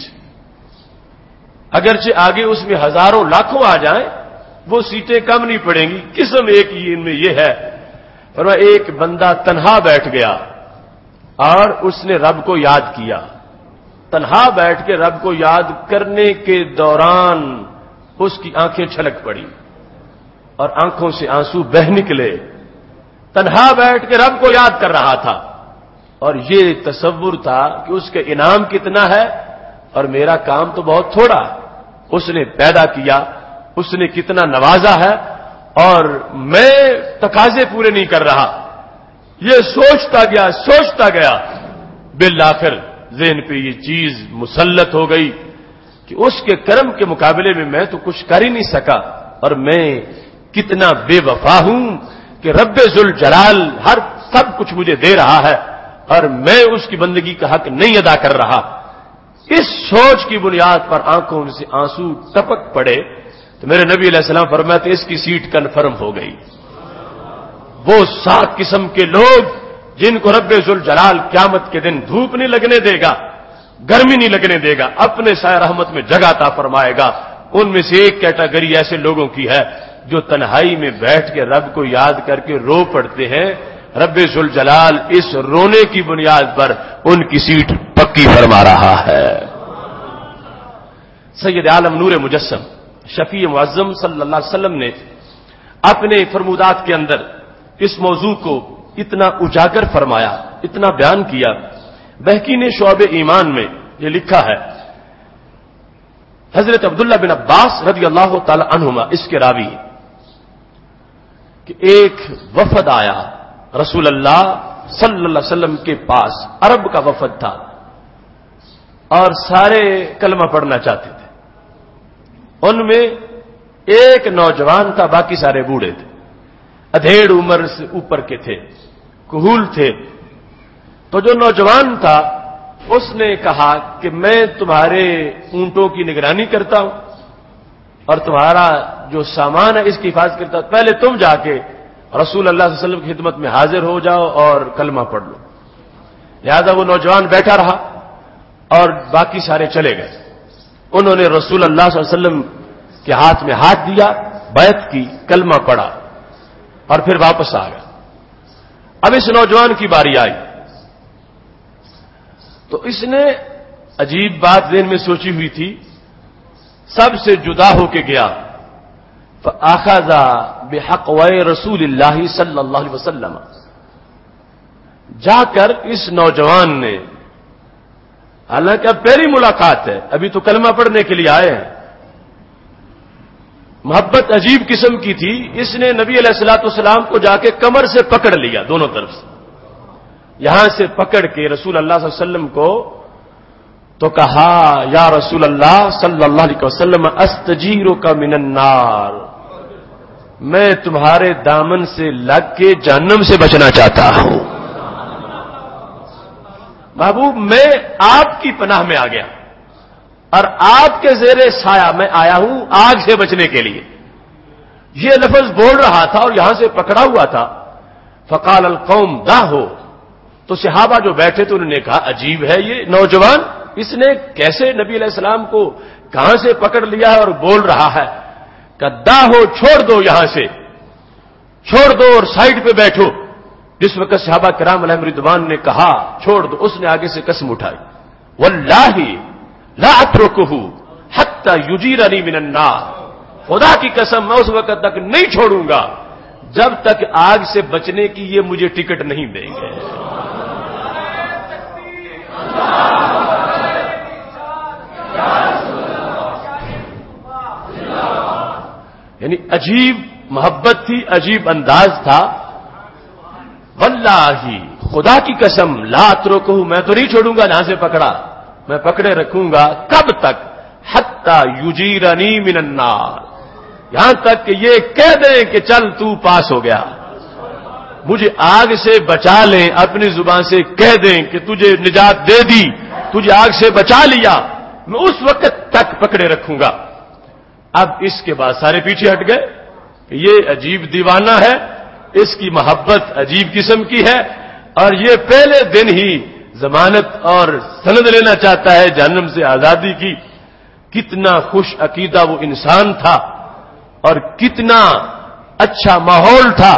اگرچہ آگے اس میں ہزاروں لاکھوں آ جائیں وہ سیٹیں کم نہیں پڑیں گی. قسم ایک ہی ان میں یہ ہے، فرمایا ایک بندہ تنہا بیٹھ گیا اور اس نے رب کو یاد کیا. تنہا بیٹھ کے رب کو یاد کرنے کے دوران اس کی آنکھیں چھلک پڑی اور آنکھوں سے آنسو بہ نکلے. تنہا بیٹھ کے رب کو یاد کر رہا تھا اور یہ تصور تھا کہ اس کا انعام کتنا ہے اور میرا کام تو بہت تھوڑا ہے. اس نے پیدا کیا، اس نے کتنا نوازا ہے اور میں تقاضے پورے نہیں کر رہا. یہ سوچتا گیا بالآخر ذہن پہ یہ چیز مسلط ہو گئی کہ اس کے کرم کے مقابلے میں تو کچھ کر ہی نہیں سکا، اور میں کتنا بے وفا ہوں کہ رب ذوالجلال ہر سب کچھ مجھے دے رہا ہے اور میں اس کی بندگی کا حق نہیں ادا کر رہا. اس سوچ کی بنیاد پر آنکھوں سے آنسو ٹپک پڑے تو میرے نبی علیہ السلام فرماتے اس کی سیٹ کنفرم ہو گئی. وہ 7 قسم کے لوگ جن کو رب ذوالجلال قیامت کے دن دھوپ نہیں لگنے دے گا، گرمی نہیں لگنے دے گا، اپنے سایہ رحمت میں جگہ عطا فرمائے گا. ان میں سے ایک کیٹیگری ایسے لوگوں کی ہے جو تنہائی میں بیٹھ کے رب کو یاد کر کے رو پڑتے ہیں. رب ذوالجلال اس رونے کی بنیاد پر ان کی سیٹ پکی فرما رہا ہے. سید عالم نور مجسم شفیع معظم صلی اللہ علیہ وسلم نے اپنے فرمودات کے اندر اس موضوع کو اتنا اجاگر فرمایا، اتنا بیان کیا. بہقی نے شعب ایمان میں یہ لکھا ہے، حضرت عبداللہ بن عباس رضی اللہ تعالی عنہما اس کے راوی کہ ایک وفد آیا رسول اللہ صلی اللہ علیہ وسلم کے پاس. عرب کا وفد تھا اور سارے کلمہ پڑھنا چاہتے تھے. ان میں ایک نوجوان تھا، باقی سارے بوڑھے تھے، ادھیڑ عمر سے اوپر کے تھے، کہول تھے. تو جو نوجوان تھا اس نے کہا کہ میں تمہارے اونٹوں کی نگرانی کرتا ہوں اور تمہارا جو سامان ہے اس کی حفاظت کرتا ہوں، پہلے تم جا کے رسول اللہ صلی اللہ علیہ وسلم کی خدمت میں حاضر ہو جاؤ اور کلمہ پڑھ لو. لہذا وہ نوجوان بیٹھا رہا اور باقی سارے چلے گئے. انہوں نے رسول اللہ صلی اللہ علیہ وسلم کے ہاتھ میں ہاتھ دیا، بیعت کی، کلمہ پڑھا اور پھر واپس آ گیا۔ اب اس نوجوان کی باری آئی تو اس نے عجیب بات ذہن میں سوچی ہوئی تھی، سب سے جدا ہو کے گیا، فأخذ بحقوی رسول اللہ صلی اللہ علیہ وسلم، جا کر اس نوجوان نے، حالانکہ اب پہلی ملاقات ہے، ابھی تو کلمہ پڑھنے کے لیے آئے ہیں، محبت عجیب قسم کی تھی، اس نے نبی علیہ الصلوۃ والسلام کو جا کے کمر سے پکڑ لیا، دونوں طرف سے، یہاں سے پکڑ کے رسول اللہ صلی اللہ علیہ وسلم کو تو کہا، یا رسول اللہ صلی اللہ علیہ وسلم استجیرک من النار، میں تمہارے دامن سے لگ کے جہنم سے بچنا چاہتا ہوں، محبوب میں آپ کی پناہ میں آ گیا اور آپ کے زیر سایہ میں آیا ہوں آگ سے بچنے کے لیے، یہ لفظ بول رہا تھا اور یہاں سے پکڑا ہوا تھا۔ فقال القوم داہو، تو صحابہ جو بیٹھے تھے انہوں نے کہا عجیب ہے یہ نوجوان، اس نے کیسے نبی علیہ السلام کو کہاں سے پکڑ لیا ہے اور بول رہا ہے، کہ داہو چھوڑ دو، یہاں سے چھوڑ دو اور سائڈ پہ بیٹھو۔ جس وقت صحابہ کرام علیہم رضوان نے کہا چھوڑ دو، اس نے آگے سے قسم اٹھائی، واللہ لا اترکہ حتی یجیرنی من النار، خدا کی قسم میں اس وقت تک نہیں چھوڑوں گا جب تک آگ سے بچنے کی یہ مجھے ٹکٹ نہیں دیں گے۔ یعنی عجیب محبت تھی، عجیب انداز تھا۔ واللہ خدا کی قسم لا اترکہ، میں تو نہیں چھوڑوں گا، جہاں سے پکڑا میں پکڑے رکھوں گا، کب تک؟ حتی یجیرنی من النار، یہاں تک کہ یہ کہہ دیں کہ چل تو پاس ہو گیا، مجھے آگ سے بچا لیں، اپنی زبان سے کہہ دیں کہ تجھے نجات دے دی، تجھے آگ سے بچا لیا، میں اس وقت تک پکڑے رکھوں گا۔ اب اس کے بعد سارے پیچھے ہٹ گئے کہ یہ عجیب دیوانہ ہے، اس کی محبت عجیب قسم کی ہے، اور یہ پہلے دن ہی ضمانت اور سند لینا چاہتا ہے جہنم سے آزادی کی۔ کتنا خوش عقیدہ وہ انسان تھا اور کتنا اچھا ماحول تھا،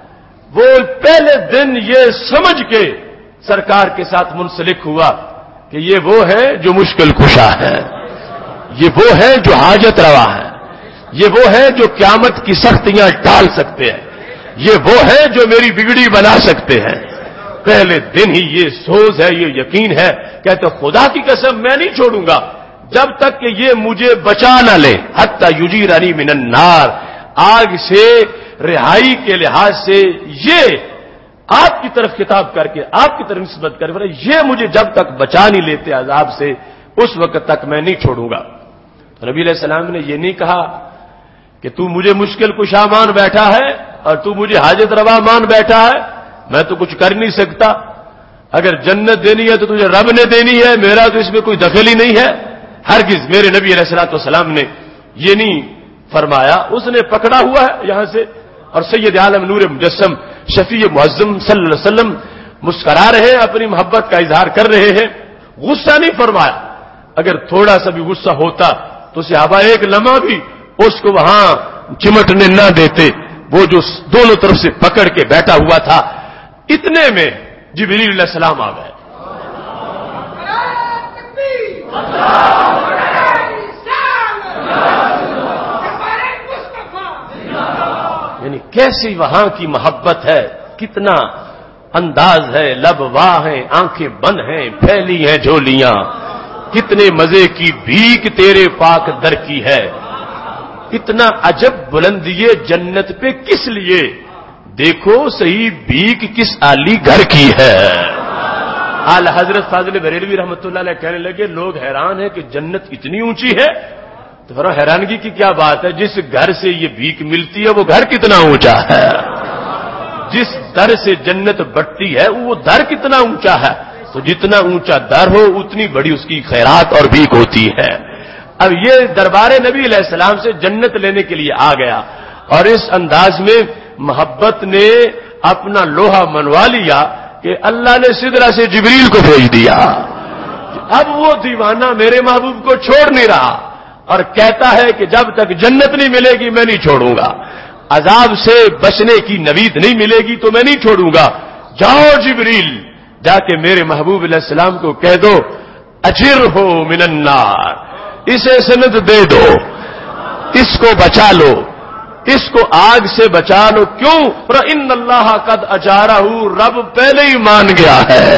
وہ پہلے دن یہ سمجھ کے سرکار کے ساتھ منسلک ہوا کہ یہ وہ ہے جو مشکل کشا ہے، یہ وہ ہے جو حاجت روا ہے، یہ وہ ہے جو قیامت کی سختیاں ٹال سکتے ہیں، یہ وہ ہے جو میری بگڑی بنا سکتے ہیں۔ پہلے دن ہی یہ سوز ہے، یہ یقین ہے، کہتے خدا کی قسم میں نہیں چھوڑوں گا جب تک کہ یہ مجھے بچا نہ لے، حتی یجیرنی من النار، آگ سے رہائی کے لحاظ سے یہ آپ کی طرف خطاب کر کے، آپ کی طرف نسبت کر کے، یہ مجھے جب تک بچا نہیں لیتے عذاب سے، اس وقت تک میں نہیں چھوڑوں گا۔ تو نبی علیہ السلام نے یہ نہیں کہا کہ تو مجھے مشکل کشا مان بیٹھا ہے اور تو مجھے حاجت روا مان بیٹھا ہے، میں تو کچھ کر نہیں سکتا، اگر جنت دینی ہے تو تجھے رب نے دینی ہے، میرا تو اس میں کوئی دخل ہی نہیں ہے۔ ہرگز میرے نبی علیہ الصلوۃ والسلام نے یہ نہیں فرمایا، اس نے پکڑا ہوا ہے یہاں سے، اور سید عالم نور مجسم شفیع معظم صلی اللہ علیہ وسلم مسکرا رہے ہیں، اپنی محبت کا اظہار کر رہے ہیں، غصہ نہیں فرمایا۔ اگر تھوڑا سا بھی غصہ ہوتا تو صحابہ ایک لمحہ بھی اس کو وہاں چمٹنے نہ دیتے، وہ جو دونوں طرف سے پکڑ کے بیٹھا ہوا تھا، اتنے میں جبریل علیہ السلام آ گئے۔ یعنی کیسی وہاں کی محبت ہے، کتنا انداز ہے، لب واہ ہیں، آنکھیں بند ہیں، پھیلی ہیں جھولیاں، کتنے مزے کی بھیک تیرے پاک در کی ہے، اتنا عجب بلندی جنت پہ کس لیے، دیکھو صحیح بھیک کس عالی گھر کی ہے۔ اعلی حضرت فاضل بریلوی رحمۃ اللہ علیہ کہنے لگے لوگ حیران ہیں کہ جنت اتنی اونچی ہے، تو فرمایا حیرانگی کی کیا بات ہے، جس گھر سے یہ بھیک ملتی ہے وہ گھر کتنا اونچا ہے، جس در سے جنت بٹتی ہے وہ در کتنا اونچا ہے، تو جتنا اونچا در ہو اتنی بڑی اس کی خیرات اور بھیک ہوتی ہے۔ اب یہ دربار نبی علیہ السلام سے جنت لینے کے لیے آ گیا، اور اس انداز میں محبت نے اپنا لوہا منوا لیا کہ اللہ نے سدرہ سے جبریل کو بھیج دیا، اب وہ دیوانہ میرے محبوب کو چھوڑ نہیں رہا اور کہتا ہے کہ جب تک جنت نہیں ملے گی میں نہیں چھوڑوں گا، عذاب سے بچنے کی نوید نہیں ملے گی تو میں نہیں چھوڑوں گا۔ جاؤ جبریل، جا کے میرے محبوب علیہ السلام کو کہہ دو اجر ہو من النار، اسے سند دے دو، اس کو بچا لو، اس کو آگ سے بچا لو۔ کیوں؟ ان اللہ قد اجارہ، رب پہلے ہی مان گیا ہے،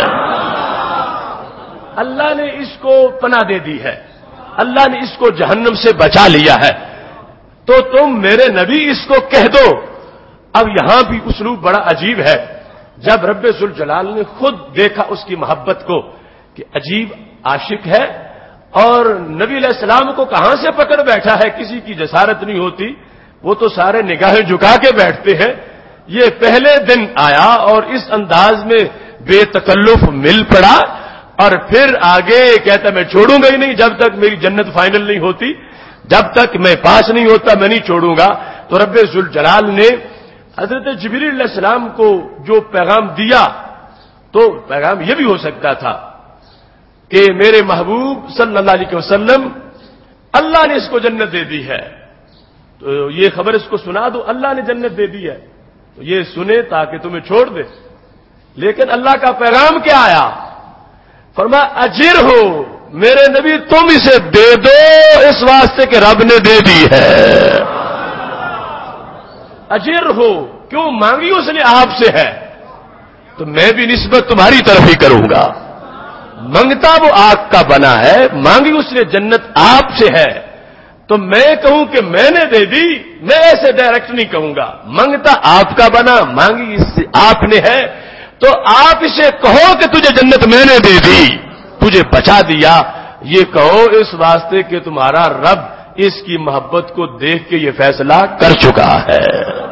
اللہ نے اس کو پناہ دے دی ہے، اللہ نے اس کو جہنم سے بچا لیا ہے، تو تم میرے نبی اس کو کہہ دو۔ اب یہاں بھی اسلوب بڑا عجیب ہے، جب رب ذوالجلال نے خود دیکھا اس کی محبت کو کہ عجیب عاشق ہے اور نبی علیہ السلام کو کہاں سے پکڑ بیٹھا ہے، کسی کی جسارت نہیں ہوتی، وہ تو سارے نگاہیں جھکا کے بیٹھتے ہیں، یہ پہلے دن آیا اور اس انداز میں بے تکلف مل پڑا اور پھر آگے کہتا میں چھوڑوں گا ہی نہیں جب تک میری جنت فائنل نہیں ہوتی، جب تک میں پاس نہیں ہوتا میں نہیں چھوڑوں گا۔ تو رب ذوالجلال نے حضرت جبریل علیہ السلام کو جو پیغام دیا، تو پیغام یہ بھی ہو سکتا تھا کہ میرے محبوب صلی اللہ علیہ وسلم اللہ نے اس کو جنت دے دی ہے، تو یہ خبر اس کو سنا دو اللہ نے جنت دے دی ہے، تو یہ سنے تاکہ تمہیں چھوڑ دے۔ لیکن اللہ کا پیغام کیا آیا؟ فرمایا اجر ہو میرے نبی، تم اسے دے دو اس واسطے کہ رب نے دے دی ہے۔ اجر ہو، کیوں مانگی اس نے آپ سے ہے، تو میں بھی نسبت تمہاری طرف ہی کروں گا۔ منگتا وہ آگ کا بنا ہے، مانگی اس نے جنت آپ سے ہے، تو میں کہوں کہ میں نے دے دی، میں ایسے ڈائریکٹ نہیں کہوں گا۔ منگتا آپ کا بنا، مانگی اس سے آپ نے ہے، تو آپ اسے کہو کہ تجھے جنت میں نے دے دی، تجھے بچا دیا، یہ کہو اس واسطے کہ تمہارا رب اس کی محبت کو دیکھ کے یہ فیصلہ کر چکا ہے۔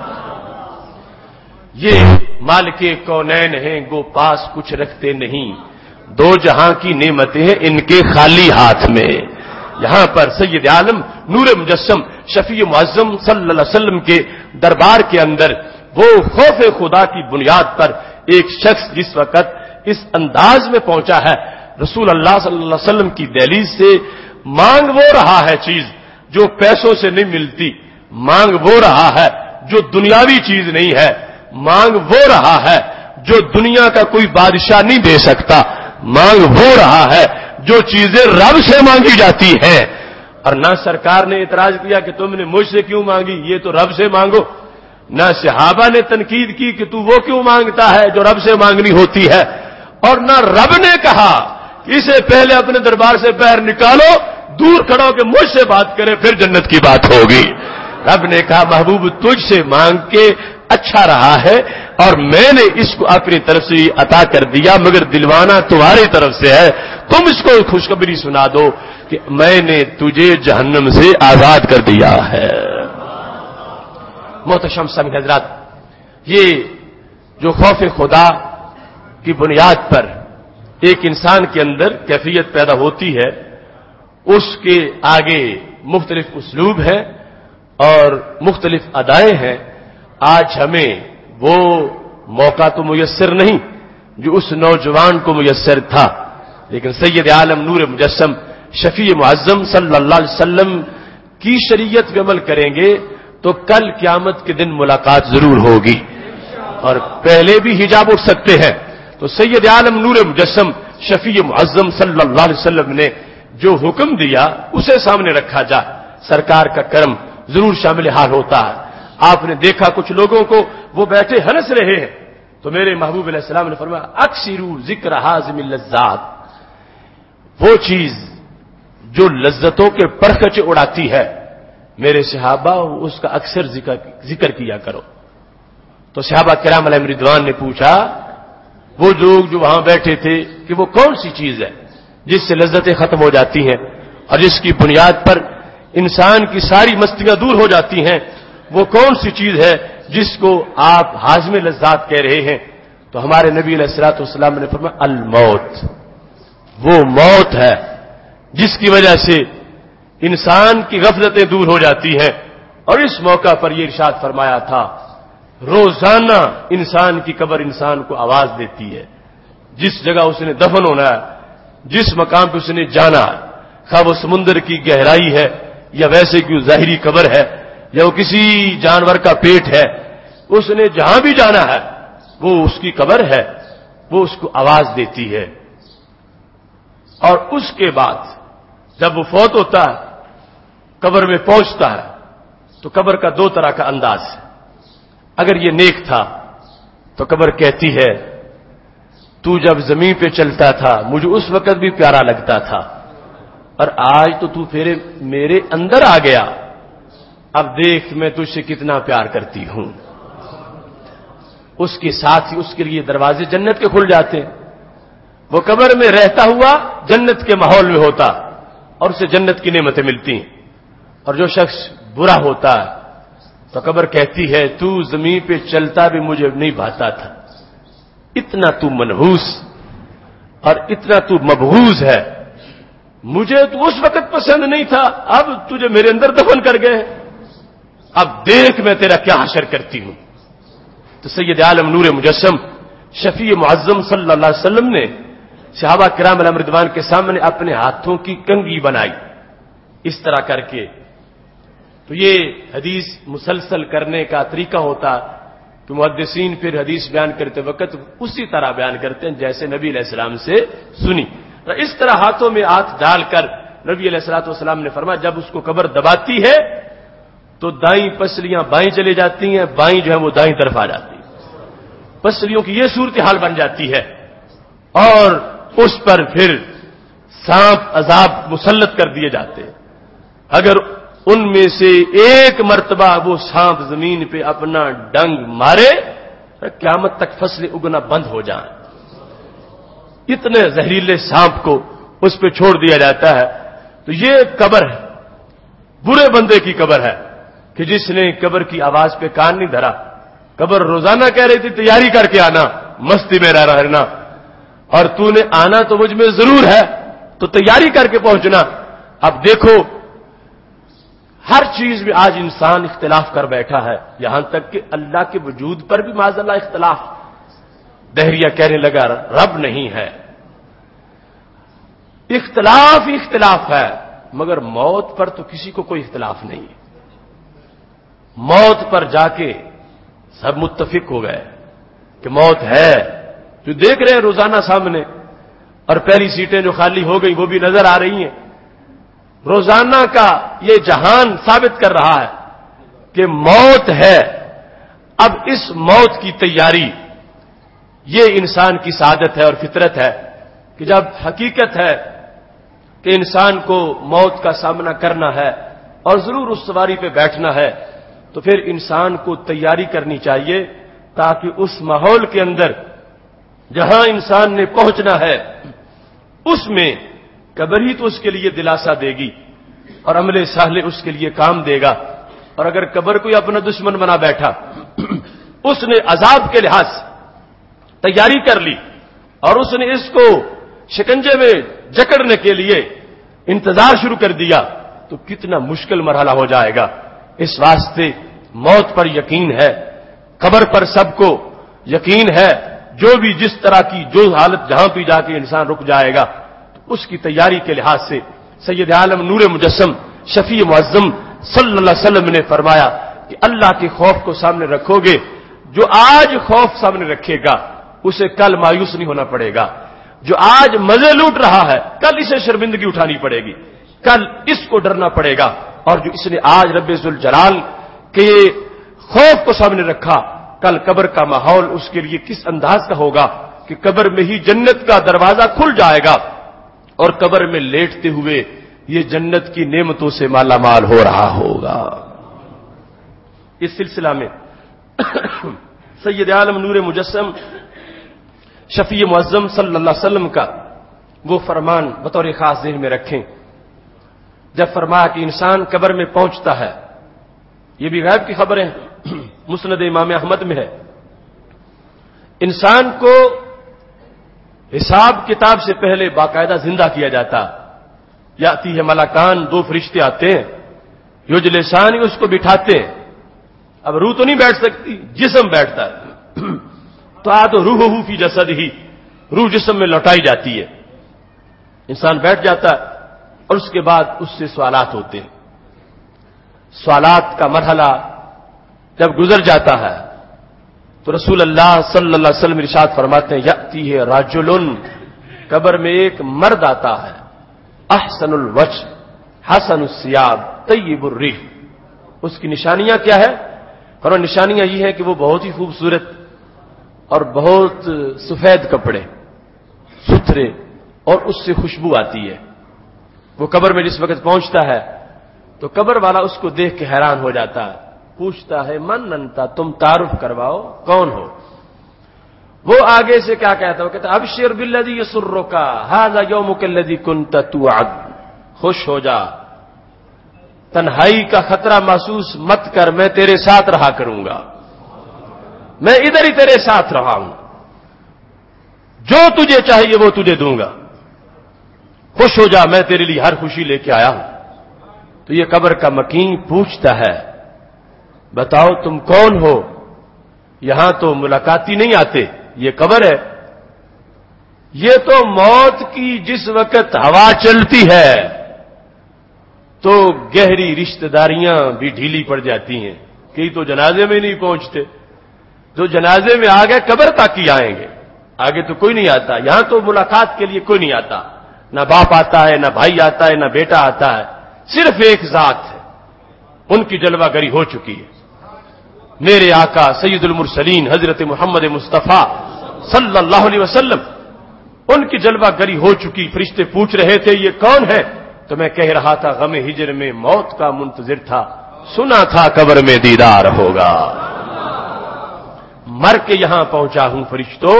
یہ مالک کونین ہیں گو پاس کچھ رکھتے نہیں، دو جہاں کی نعمتیں ہیں ان کے خالی ہاتھ میں۔ یہاں پر سید عالم نور مجسم شفیع معظم صلی اللہ علیہ وسلم کے دربار کے اندر وہ خوف خدا کی بنیاد پر ایک شخص جس وقت اس انداز میں پہنچا ہے، رسول اللہ صلی اللہ علیہ وسلم کی دہلیز سے مانگ وہ رہا ہے چیز جو پیسوں سے نہیں ملتی، مانگ وہ رہا ہے جو دنیاوی چیز نہیں ہے، مانگ وہ رہا ہے جو دنیا کا کوئی بادشاہ نہیں دے سکتا، مانگ وہ رہا ہے جو چیزیں رب سے مانگی جاتی ہیں۔ اور نہ سرکار نے اعتراض کیا کہ تم نے مجھ سے کیوں مانگی، یہ تو رب سے مانگو، نہ صحابہ نے تنقید کی کہ تو وہ کیوں مانگتا ہے جو رب سے مانگنی ہوتی ہے، اور نہ رب نے کہا کہ اسے پہلے اپنے دربار سے باہر نکالو، دور کھڑو کہ مجھ سے بات کرے پھر جنت کی بات ہوگی۔ رب نے کہا محبوب تجھ سے مانگ کے اچھا رہا ہے اور میں نے اس کو اپنی طرف سے عطا کر دیا، مگر دلوانا تمہاری طرف سے ہے، تم اس کو خوشخبری سنا دو کہ میں نے تجھے جہنم سے آزاد کر دیا ہے۔ محترم سامعین حضرات، یہ جو خوف خدا کی بنیاد پر ایک انسان کے اندر کیفیت پیدا ہوتی ہے، اس کے آگے مختلف اسلوب ہیں اور مختلف ادائیں ہیں۔ آج ہمیں وہ موقع تو میسر نہیں جو اس نوجوان کو میسر تھا، لیکن سید عالم نور مجسم شفیع معظم صلی اللہ علیہ وسلم کی شریعت پہ عمل کریں گے تو کل قیامت کے دن ملاقات ضرور ہوگی، اور پہلے بھی حجاب اٹھ سکتے ہیں۔ تو سید عالم نور مجسم شفیع معظم صلی اللہ علیہ وسلم نے جو حکم دیا اسے سامنے رکھا جائے، سرکار کا کرم ضرور شامل حال ہوتا ہے۔ آپ نے دیکھا کچھ لوگوں کو وہ بیٹھے ہنس رہے ہیں، تو میرے محبوب علیہ السلام نے فرمایا اکثروا ذکر حازم اللذات، وہ چیز جو لذتوں کے پرخچے اڑاتی ہے میرے صحابہ اس کا اکثر ذکر کیا کرو۔ تو صحابہ کرام علیہم رضوان نے پوچھا وہ لوگ جو وہاں بیٹھے تھے کہ وہ کون سی چیز ہے جس سے لذتیں ختم ہو جاتی ہیں اور جس کی بنیاد پر انسان کی ساری مستیاں دور ہو جاتی ہیں، وہ کون سی چیز ہے جس کو آپ حازم لذات کہہ رہے ہیں؟ تو ہمارے نبی علیہ الصلوۃ والسلام نے فرمایا الموت، وہ موت ہے جس کی وجہ سے انسان کی غفلتیں دور ہو جاتی ہیں۔ اور اس موقع پر یہ ارشاد فرمایا تھا روزانہ انسان کی قبر انسان کو آواز دیتی ہے، جس جگہ اس نے دفن ہونا ہے جس مقام پہ اس نے جانا ہے، خواہ وہ سمندر کی گہرائی ہے یا ویسے کی ظاہری قبر ہے یا وہ کسی جانور کا پیٹ ہے، اس نے جہاں بھی جانا ہے وہ اس کی قبر ہے، وہ اس کو آواز دیتی ہے۔ اور اس کے بعد جب وہ فوت ہوتا ہے، قبر میں پہنچتا ہے، تو قبر کا دو طرح کا انداز ہے۔ اگر یہ نیک تھا تو قبر کہتی ہے تو جب زمین پہ چلتا تھا مجھے اس وقت بھی پیارا لگتا تھا، اور آج تو پھر میرے اندر آ گیا، اب دیکھ میں تجھ سے کتنا پیار کرتی ہوں۔ اس کے ساتھ ہی اس کے لیے دروازے جنت کے کھل جاتے ہیں۔ وہ قبر میں رہتا ہوا جنت کے ماحول میں ہوتا اور اسے جنت کی نعمتیں ملتی ہیں، اور جو شخص برا ہوتا ہے تو قبر کہتی ہے تو زمین پہ چلتا بھی مجھے نہیں بھاتا تھا، اتنا تو منحوس اور اتنا تو مبغوض ہے، مجھے تو اس وقت پسند نہیں تھا، اب تجھے میرے اندر دفن کر گئے، اب دیکھ میں تیرا کیا حشر کرتی ہوں۔ تو سید عالم نور مجسم شفیع معظم صلی اللہ علیہ وسلم نے صحابہ کرام علیہم رضوان کے سامنے اپنے ہاتھوں کی کنگھی بنائی اس طرح کر کے۔ تو یہ حدیث مسلسل کرنے کا طریقہ ہوتا کہ محدثین پھر حدیث بیان کرتے وقت اسی طرح بیان کرتے ہیں جیسے نبی علیہ السلام سے سنی، اور اس طرح ہاتھوں میں ہاتھ ڈال کر نبی علیہ الصلوۃ والسلام نے فرمایا جب اس کو قبر دباتی ہے تو دائیں پسلیاں بائیں چلے جاتی ہیں، بائیں جو ہے وہ دائیں طرف آ جاتی ہیں، پسلیوں کی یہ صورتحال بن جاتی ہے، اور اس پر پھر سانپ عذاب مسلط کر دیے جاتے ہیں۔ اگر ان میں سے ایک مرتبہ وہ سانپ زمین پہ اپنا ڈنگ مارے قیامت تک فصلیں اگنا بند ہو جائیں، اتنے زہریلے سانپ کو اس پہ چھوڑ دیا جاتا ہے۔ تو یہ قبر ہے، برے بندے کی قبر ہے کہ جس نے قبر کی آواز پہ کان نہیں دھرا۔ قبر روزانہ کہہ رہی تھی تیاری کر کے آنا، مستی میں رہنا، اور تو نے آنا تو مجھ میں ضرور ہے تو تیاری کر کے پہنچنا۔ اب دیکھو ہر چیز میں آج انسان اختلاف کر بیٹھا ہے، یہاں تک کہ اللہ کے وجود پر بھی معاذ اللہ اختلاف۔ دہریہ کہنے لگا رب نہیں ہے، اختلاف ہی اختلاف ہے، مگر موت پر تو کسی کو کوئی اختلاف نہیں ہے۔ موت پر جا کے سب متفق ہو گئے کہ موت ہے، جو دیکھ رہے ہیں روزانہ سامنے، اور پہلی سیٹیں جو خالی ہو گئی وہ بھی نظر آ رہی ہیں۔ روزانہ کا یہ جہان ثابت کر رہا ہے کہ موت ہے۔ اب اس موت کی تیاری یہ انسان کی سعادت ہے اور فطرت ہے کہ جب حقیقت ہے کہ انسان کو موت کا سامنا کرنا ہے اور ضرور اس سواری پہ بیٹھنا ہے، تو پھر انسان کو تیاری کرنی چاہیے تاکہ اس ماحول کے اندر جہاں انسان نے پہنچنا ہے اس میں قبر ہی تو اس کے لیے دلاسا دے گی اور عمل صالح اس کے لیے کام دے گا۔ اور اگر قبر کوئی اپنا دشمن بنا بیٹھا، اس نے عذاب کے لحاظ تیاری کر لی اور اس نے اس کو شکنجے میں جکڑنے کے لیے انتظار شروع کر دیا تو کتنا مشکل مرحلہ ہو جائے گا۔ اس واسطے موت پر یقین ہے، قبر پر سب کو یقین ہے، جو بھی جس طرح کی جو حالت جہاں پہ جا کے انسان رک جائے گا تو اس کی تیاری کے لحاظ سے سید عالم نور مجسم شفیع معظم صلی اللہ علیہ وسلم نے فرمایا کہ اللہ کے خوف کو سامنے رکھو گے، جو آج خوف سامنے رکھے گا اسے کل مایوس نہیں ہونا پڑے گا، جو آج مزے لوٹ رہا ہے کل اسے شرمندگی اٹھانی پڑے گی، کل اس کو ڈرنا پڑے گا۔ اور جو اس نے آج رب ذوالجلال کے خوف کو سامنے رکھا، کل قبر کا ماحول اس کے لیے کس انداز کا ہوگا کہ قبر میں ہی جنت کا دروازہ کھل جائے گا اور قبر میں لیٹتے ہوئے یہ جنت کی نعمتوں سے مالا مال ہو رہا ہوگا۔ اس سلسلہ میں سید عالم نور مجسم شفیع معظم صلی اللہ علیہ وسلم کا وہ فرمان بطور خاص ذہن میں رکھیں جب فرمایا کہ انسان قبر میں پہنچتا ہے، یہ بھی غیب کی خبر ہے، مسند امام احمد میں ہے، انسان کو حساب کتاب سے پہلے باقاعدہ زندہ کیا جاتا، یاتی ہے ملکان، دو فرشتے آتے ہیں، یجلسان اس کو بٹھاتے ہیں، اب روح تو نہیں بیٹھ سکتی، جسم بیٹھتا ہے، تو روح فی جسد ہی، روح جسم میں لوٹائی جاتی ہے، انسان بیٹھ جاتا ہے اور اس کے بعد اس سے سوالات ہوتے ہیں. سوالات کا مرحلہ جب گزر جاتا ہے تو رسول اللہ صلی اللہ علیہ وسلم ارشاد فرماتے ہیں یاتی ہے رجل، قبر میں ایک مرد آتا ہے، احسن الوجه حسن الثياب طیب الریح. اس کی نشانیاں کیا ہے؟ اور نشانیاں یہ ہیں کہ وہ بہت ہی خوبصورت اور بہت سفید کپڑے، ستھرے، اور اس سے خوشبو آتی ہے. وہ قبر میں جس وقت پہنچتا ہے تو قبر والا اس کو دیکھ کے حیران ہو جاتا ہے، پوچھتا ہے من انتا، تم تعارف کرواؤ کون ہو. وہ آگے سے کیا کہتا ہے؟ وہ کہتا ہے ابشر بالذی یسرک ھذا یومک الذی کنت توعد. خوش ہو جا، تنہائی کا خطرہ محسوس مت کر، میں تیرے ساتھ رہا کروں گا، میں ادھر ہی تیرے ساتھ رہا ہوں، جو تجھے چاہیے وہ تجھے دوں گا، خوش ہو جا، میں تیرے لیے ہر خوشی لے کے آیا ہوں. تو یہ قبر کا مکین پوچھتا ہے بتاؤ تم کون ہو؟ یہاں تو ملاقاتی نہیں آتے، یہ قبر ہے. یہ تو موت کی جس وقت ہوا چلتی ہے تو گہری رشتہ داریاں بھی ڈھیلی پڑ جاتی ہیں. کئی تو جنازے میں نہیں پہنچتے، جو جنازے میں آ گئے قبر تک ہی آئیں گے، آگے تو کوئی نہیں آتا. یہاں تو ملاقات کے لیے کوئی نہیں آتا، نہ باپ آتا ہے، نہ بھائی آتا ہے، نہ بیٹا آتا ہے، صرف ایک ذات ہے. ان کی جلوہ گری ہو چکی ہے. میرے آقا سید المرسلین حضرت محمد مصطفیٰ صلی اللہ علیہ وسلم، ان کی جلوہ گری ہو چکی. فرشتے پوچھ رہے تھے یہ کون ہے؟ تو میں کہہ رہا تھا غم ہجر میں موت کا منتظر تھا، سنا تھا قبر میں دیدار ہوگا. مر کے یہاں پہنچا ہوں فرشتوں،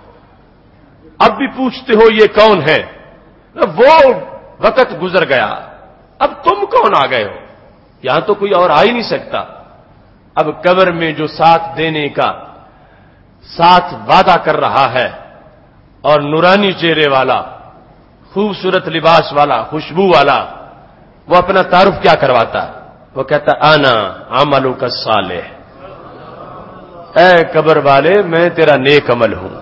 اب بھی پوچھتے ہو یہ کون ہے؟ وہ وقت گزر گیا، اب تم کون آ گئے ہو؟ یہاں تو کوئی اور آ ہی نہیں سکتا. اب قبر میں جو ساتھ دینے کا ساتھ وعدہ کر رہا ہے اور نورانی چہرے والا، خوبصورت لباس والا، خوشبو والا، وہ اپنا تعارف کیا کرواتا ہے؟ وہ کہتا انا عملک الصالح. اے قبر والے میں تیرا نیک عمل ہوں،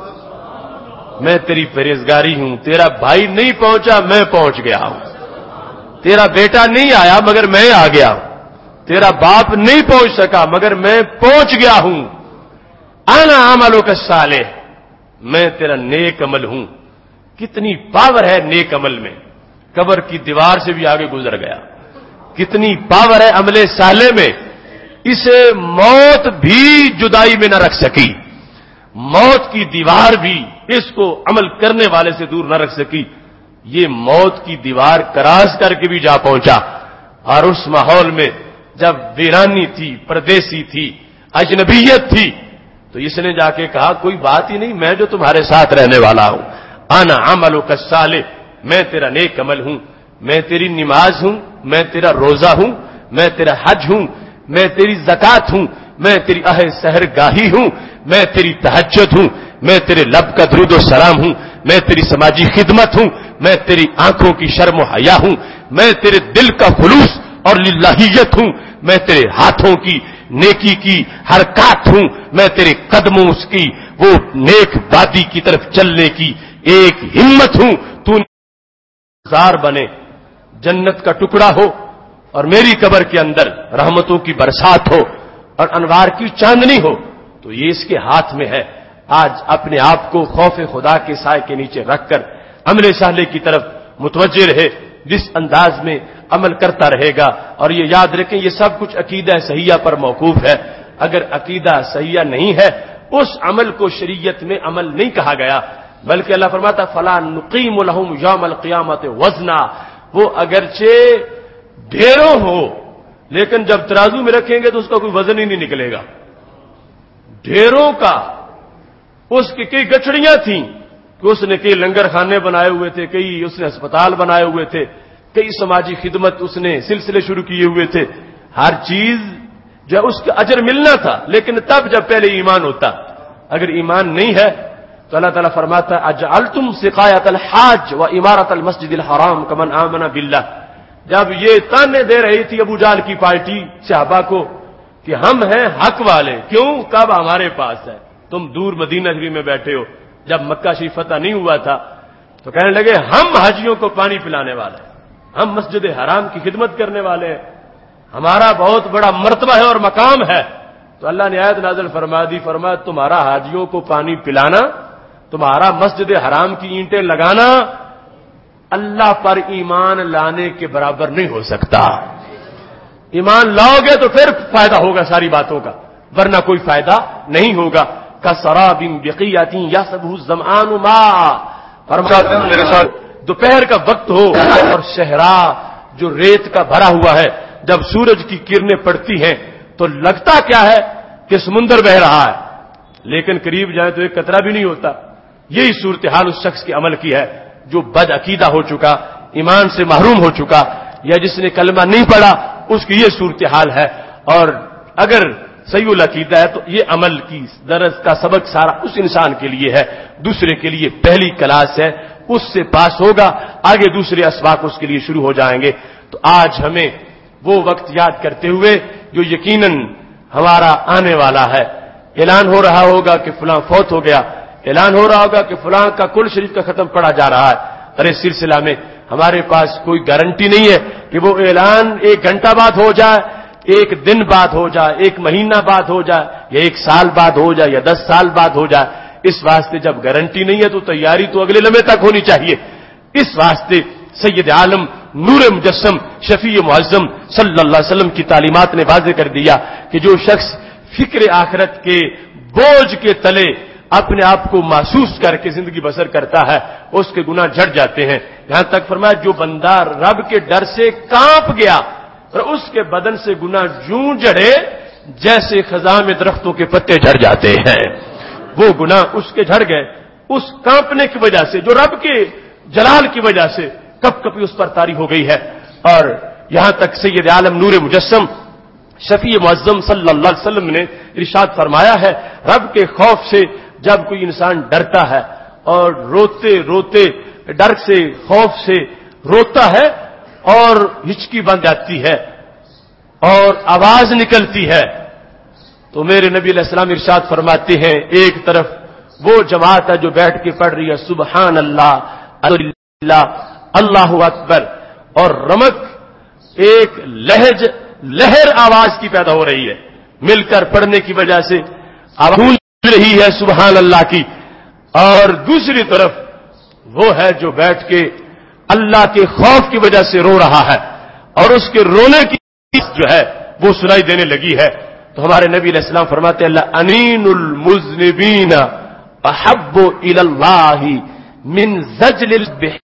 میں تیری پرہیزگاری ہوں. تیرا بھائی نہیں پہنچا، میں پہنچ گیا ہوں. تیرا بیٹا نہیں آیا مگر میں آ گیا ہوں. تیرا باپ نہیں پہنچ سکا مگر میں پہنچ گیا ہوں. انا عملک الصالح، میں تیرا نیک عمل ہوں. کتنی پاور ہے نیک عمل میں، قبر کی دیوار سے بھی آگے گزر گیا. کتنی پاور ہے عمل صالح میں، اسے موت بھی جدائی میں نہ رکھ سکی، موت کی دیوار بھی اس کو عمل کرنے والے سے دور نہ رکھ سکی. یہ موت کی دیوار کراس کر کے بھی جا پہنچا. اور اس ماحول میں جب ویرانی تھی، پردیسی تھی، اجنبیت تھی، تو اس نے جا کے کہا کوئی بات ہی نہیں، میں جو تمہارے ساتھ رہنے والا ہوں. انا عملک الصالح، میں تیرا نیک عمل ہوں، میں تیری نماز ہوں، میں تیرا روزہ ہوں، میں تیرا حج ہوں، میں تیری زکات ہوں، میں تیری سحر گاہی ہوں، میں تیری تہجد ہوں، میں تیرے لب کا درود و سلام ہوں، میں تیری سماجی خدمت ہوں، میں تیری آنکھوں کی شرم و حیا ہوں، میں تیرے دل کا خلوص اور للہیت ہوں، میں تیرے ہاتھوں کی نیکی کی حرکات ہوں، میں تیرے قدموں کی وہ نیک وادی کی طرف چلنے کی ایک ہمت ہوں. تو زار بنے، جنت کا ٹکڑا ہو اور میری قبر کے اندر رحمتوں کی برسات ہو اور انوار کی چاندنی ہو، تو یہ اس کے ہاتھ میں ہے. آج اپنے آپ کو خوف خدا کے سائے کے نیچے رکھ کر عمل صالح کی طرف متوجہ رہے. جس انداز میں عمل کرتا رہے گا، اور یہ یاد رکھیں یہ سب کچھ عقیدہ صحیحہ پر موقوف ہے. اگر عقیدہ صحیحہ نہیں ہے اس عمل کو شریعت میں عمل نہیں کہا گیا، بلکہ اللہ فرماتا فلا نقیم لهم یوم القیامت وزنا. وہ اگرچہ ڈھیروں ہو لیکن جب ترازو میں رکھیں گے تو اس کا کوئی وزن ہی نہیں نکلے گا. ڈھیروں کا، اس کی کئی گچڑیاں تھیں کہ اس نے کئی لنگر خانے بنائے ہوئے تھے، کئی اس نے اسپتال بنائے ہوئے تھے، کئی سماجی خدمت اس نے سلسلے شروع کیے ہوئے تھے. ہر چیز جو اس کا اجر ملنا تھا، لیکن تب جب پہلے ایمان ہوتا. اگر ایمان نہیں ہے تو اللہ تعالیٰ فرماتا ہے اجعلتم سقایۃ الحاج و امارۃ المسجد الحرام کمن آمن باللہ. جب یہ تانے دے رہی تھی ابو جہل کی پارٹی صحابہ کو کہ ہم ہیں حق والے، کیوں؟ کب ہمارے پاس ہے، تم دور مدینہ شریف میں بیٹھے ہو. جب مکہ شریف فتح نہیں ہوا تھا تو کہنے لگے ہم حاجیوں کو پانی پلانے والے ہیں، ہم مسجد حرام کی خدمت کرنے والے ہیں، ہمارا بہت بڑا مرتبہ ہے اور مقام ہے۔ تو اللہ نے آیت نازل فرما دی، فرمایا تمہارا حاجیوں کو پانی پلانا، تمہارا مسجد حرام کی اینٹیں لگانا اللہ پر ایمان لانے کے برابر نہیں ہو سکتا۔ ایمان لاؤ گے تو پھر فائدہ ہوگا ساری باتوں کا، ورنہ کوئی فائدہ نہیں ہوگا۔ کسراب بقیۃ یحسبہ الظمآن ماء، میرے ساتھ دوپہر کا وقت ہو اور صحرا جو ریت کا بھرا ہوا ہے، جب سورج کی کرنیں پڑتی ہیں تو لگتا کیا ہے کہ سمندر بہ رہا ہے، لیکن قریب جائیں تو ایک قطرہ بھی نہیں ہوتا۔ یہی صورتحال اس شخص کے عمل کی ہے جو بد عقیدہ ہو چکا، ایمان سے محروم ہو چکا، یا جس نے کلمہ نہیں پڑھا اس کی یہ صورتحال ہے۔ اور اگر صحیح العقیدہ ہے تو یہ عمل کی درس کا سبق سارا اس انسان کے لیے ہے، دوسرے کے لیے پہلی کلاس ہے، اس سے پاس ہوگا، آگے دوسرے اسباق اس کے لیے شروع ہو جائیں گے۔ تو آج ہمیں وہ وقت یاد کرتے ہوئے جو یقیناً ہمارا آنے والا ہے، اعلان ہو رہا ہوگا کہ فلاں فوت ہو گیا، اعلان ہو رہا ہوگا کہ فلاں کا کل شریف کا ختم پڑا جا رہا ہے، اور اس سلسلہ میں ہمارے پاس کوئی گارنٹی نہیں ہے کہ وہ اعلان 1 گھنٹہ بعد ہو جائے، 1 دن بعد ہو جائے، 1 مہینہ بعد ہو جائے، یا 1 سال بعد ہو جائے، یا 10 سال بعد ہو جائے۔ اس واسطے جب گارنٹی نہیں ہے تو تیاری تو اگلے لمحے تک ہونی چاہیے۔ اس واسطے سید عالم نور مجسم شفیع معظم صلی اللہ علیہ وسلم کی تعلیمات نے واضح کر دیا کہ جو شخص فکر آخرت کے بوجھ کے تلے اپنے آپ کو محسوس کر کے زندگی بسر کرتا ہے اس کے گناہ جھڑ جاتے ہیں۔ یہاں تک فرمایا جو بندہ رب کے ڈر سے کانپ گیا اور اس کے بدن سے گناہ یوں جھڑے جیسے خزاں میں درختوں کے پتے جھڑ جاتے ہیں، وہ گناہ اس کے جھڑ گئے اس کانپنے کی وجہ سے جو رب کے جلال کی وجہ سے کپ کپی اس پر طاری ہو گئی ہے۔ اور یہاں تک سید عالم نور مجسم شفیع معظم صلی اللہ علیہ وسلم نے ارشاد فرمایا ہے رب کے خوف سے جب کوئی انسان ڈرتا ہے اور روتے روتے ڈر سے خوف سے روتا ہے اور ہچکی بن جاتی ہے اور آواز نکلتی ہے تو میرے نبی علیہ السلام ارشاد فرماتے ہیں ایک طرف وہ جماعت ہے جو بیٹھ کے پڑھ رہی ہے سبحان اللہ اللہ اکبر، اور رمق ایک لہر آواز کی پیدا ہو رہی ہے، مل کر پڑھنے کی وجہ سے آواز گونج رہی ہے سبحان اللہ کی، اور دوسری طرف وہ ہے جو بیٹھ کے اللہ کے خوف کی وجہ سے رو رہا ہے اور اس کے رونے کی جو ہے وہ سنائی دینے لگی ہے۔ تو ہمارے نبی علیہ السلام فرماتے اللہ انین المذنبین احب الی اللہ من زجل البحر،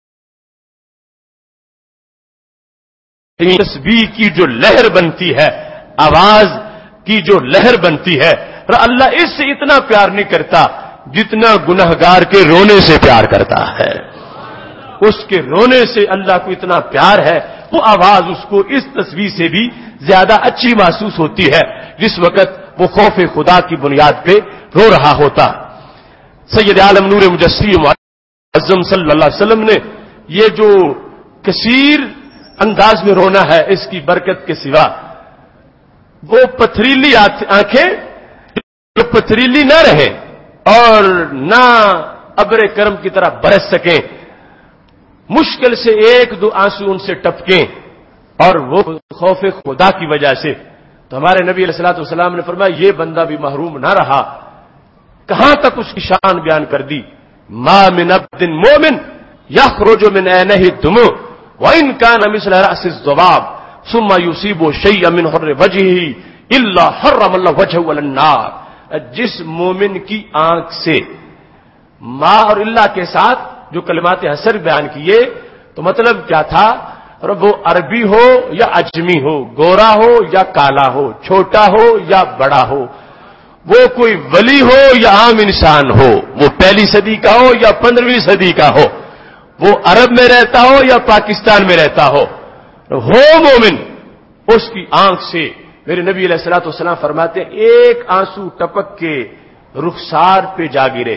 تسبیح کی جو لہر بنتی ہے، آواز کی جو لہر بنتی ہے، اور اللہ اس سے اتنا پیار نہیں کرتا جتنا گنہگار کے رونے سے پیار کرتا ہے۔ اس کے رونے سے اللہ کو اتنا پیار ہے، وہ آواز اس کو اس تسبیح سے بھی زیادہ اچھی محسوس ہوتی ہے جس وقت وہ خوف خدا کی بنیاد پہ رو رہا ہوتا۔ سید عالم نور مجسم معظم صلی اللہ علیہ وسلم نے یہ جو کثیر انداز میں رونا ہے اس کی برکت کے سوا وہ پتھریلی آنکھیں جو پتھریلی نہ رہے اور نہ ابر کرم کی طرح برس سکیں، مشکل سے 1-2 آنسو ان سے ٹپکیں اور وہ خوف خدا کی وجہ سے، تو ہمارے نبی علیہ الصلوۃ والسلام نے فرمایا یہ بندہ بھی محروم نہ رہا۔ کہاں تک اس کی شان بیان کر دی، ما من عبد مومن یخرج من عینہ الدموع وَإِنْ كَانَ مِثْلَ رَأْسِ الذُّبَابِ ثُمَّ يُصِيبُ شَيْئًا مِنْ حُرِّ وَجْهِهِ إِلَّا حَرَّمَ اللَّهُ وَجْهَهُ عَلَى النَّارِ۔ جس مومن کی آنکھ سے ما اور اللہ کے ساتھ جو کلمات حسر بیان کیے تو مطلب کیا تھا، وہ عربی ہو یا اجمی ہو، گورا ہو یا کالا ہو، چھوٹا ہو یا بڑا ہو، وہ کوئی ولی ہو یا عام انسان ہو، وہ 1 صدی کا ہو یا 15ویں صدی کا ہو، وہ عرب میں رہتا ہو یا پاکستان میں رہتا ہو مومن، اس کی آنکھ سے میرے نبی علیہ الصلوۃ والسلام فرماتے ہیں ایک آنسو ٹپک کے رخسار پہ جا گرے،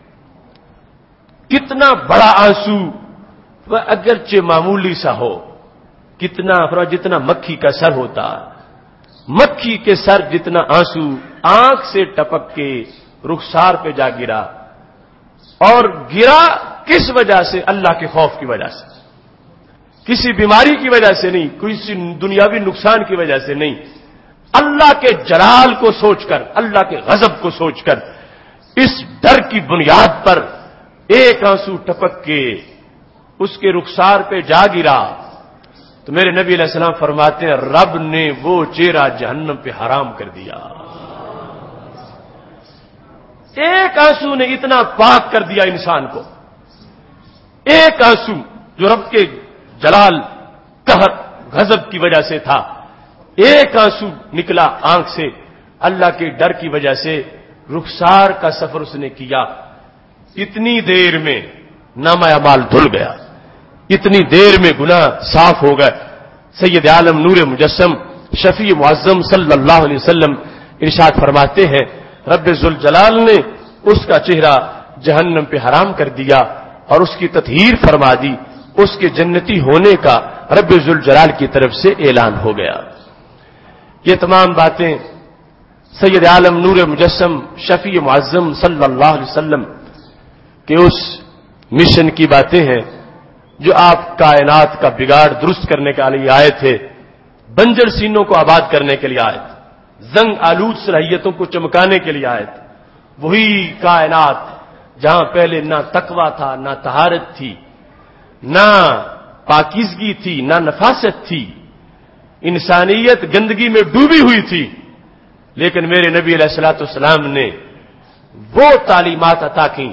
کتنا بڑا آنسو وہ اگرچہ معمولی سا ہو، کتنا جتنا مکھی کا سر ہوتا، مکھی کے سر جتنا آنسو آنکھ سے ٹپک کے رخسار پہ جا گرا، اور گرا کس وجہ سے؟ اللہ کے خوف کی وجہ سے، کسی بیماری کی وجہ سے نہیں، کسی دنیاوی نقصان کی وجہ سے نہیں، اللہ کے جلال کو سوچ کر، اللہ کے غضب کو سوچ کر، اس ڈر کی بنیاد پر ایک آنسو ٹپک کے اس کے رخسار پہ جا گرا تو میرے نبی علیہ السلام فرماتے ہیں رب نے وہ چہرہ جہنم پہ حرام کر دیا۔ ایک آنسو نے اتنا پاک کر دیا انسان کو، ایک آنسو جو رب کے جلال، قہر، غضب کی وجہ سے تھا، ایک آنسو نکلا آنکھ سے اللہ کے ڈر کی وجہ سے، رخسار کا سفر اس نے کیا، اتنی دیر میں نامہ اعمال دھل گیا، اتنی دیر میں گناہ صاف ہو گئے۔ سید عالم نور مجسم شفیع معظم صلی اللہ علیہ وسلم ارشاد فرماتے ہیں رب ذوالجلال نے اس کا چہرہ جہنم پہ حرام کر دیا اور اس کی تطہیر فرما دی، اس کے جنتی ہونے کا رب ذوالجلال کی طرف سے اعلان ہو گیا۔ یہ تمام باتیں سید عالم نور مجسم شفیع معظم صلی اللہ علیہ وسلم کے اس مشن کی باتیں ہیں جو آپ کائنات کا بگاڑ درست کرنے کے لیے آئے تھے، بنجر سینوں کو آباد کرنے کے لیے آئے تھے، زنگ آلود صلاحیتوں کو چمکانے کے لیے آئے تھے۔ وہی کائنات جہاں پہلے نہ تقویٰ تھا، نہ طہارت تھی، نہ پاکیزگی تھی، نہ نفاست تھی، انسانیت گندگی میں ڈوبی ہوئی تھی، لیکن میرے نبی علیہ الصلوۃ والسلام نے وہ تعلیمات عطا کی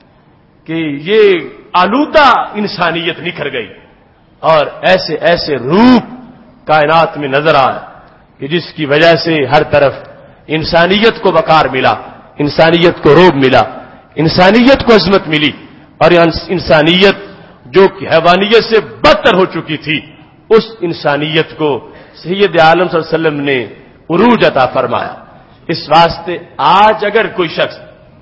کہ یہ آلودہ انسانیت نکھر گئی اور ایسے ایسے روپ کائنات میں نظر آئے کہ جس کی وجہ سے ہر طرف انسانیت کو وقار ملا، انسانیت کو روب ملا، انسانیت کو عظمت ملی، اور انسانیت جو کہ حیوانیت سے بدتر ہو چکی تھی، اس انسانیت کو سید عالم صلی اللہ علیہ وسلم نے عروج عطا فرمایا۔ اس واسطے آج اگر کوئی شخص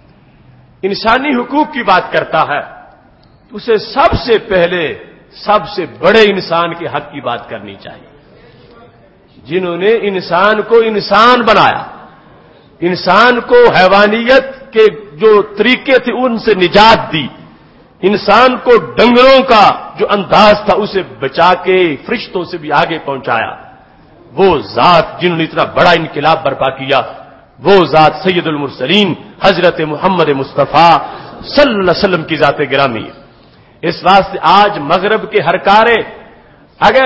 انسانی حقوق کی بات کرتا ہے تو اسے سب سے پہلے سب سے بڑے انسان کے حق کی بات کرنی چاہیے، جنہوں نے انسان کو انسان بنایا، انسان کو حیوانیت کے جو طریقے تھے ان سے نجات دی، انسان کو ڈنگروں کا جو انداز تھا اسے بچا کے فرشتوں سے بھی آگے پہنچایا۔ وہ ذات جنہوں نے اتنا بڑا انقلاب برپا کیا، وہ ذات سید المرسلین حضرت محمد مصطفیٰ صلی اللہ علیہ وسلم کی ذات گرامی ہے۔ اس واسطے آج مغرب کے ہر کارے اگر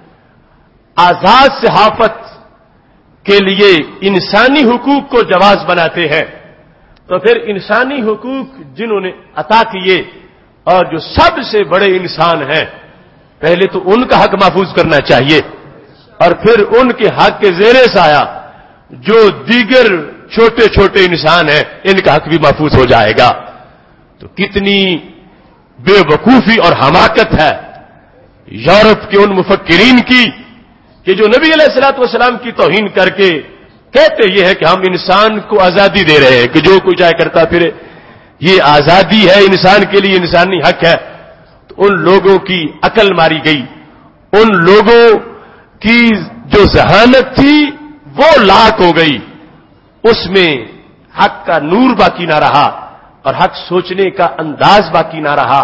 آزاد صحافت کے لیے انسانی حقوق کو جواز بناتے ہیں تو پھر انسانی حقوق جنہوں نے عطا کیے اور جو سب سے بڑے انسان ہیں، پہلے تو ان کا حق محفوظ کرنا چاہیے اور پھر ان کے حق کے زیر سایہ جو دیگر چھوٹے چھوٹے انسان ہیں ان کا حق بھی محفوظ ہو جائے گا۔ تو کتنی بے وقوفی اور حماقت ہے یورپ کے ان مفکرین کی کہ جو نبی علیہ الصلوۃ والسلام کی توہین کر کے کہتے یہ ہے کہ ہم انسان کو آزادی دے رہے ہیں کہ جو کوئی چاہے کرتا پھرے، یہ آزادی ہے، انسان کے لیے انسانی حق ہے۔ تو ان لوگوں کی عقل ماری گئی، ان لوگوں کی جو ذہانت تھی وہ لاک ہو گئی، اس میں حق کا نور باقی نہ رہا اور حق سوچنے کا انداز باقی نہ رہا۔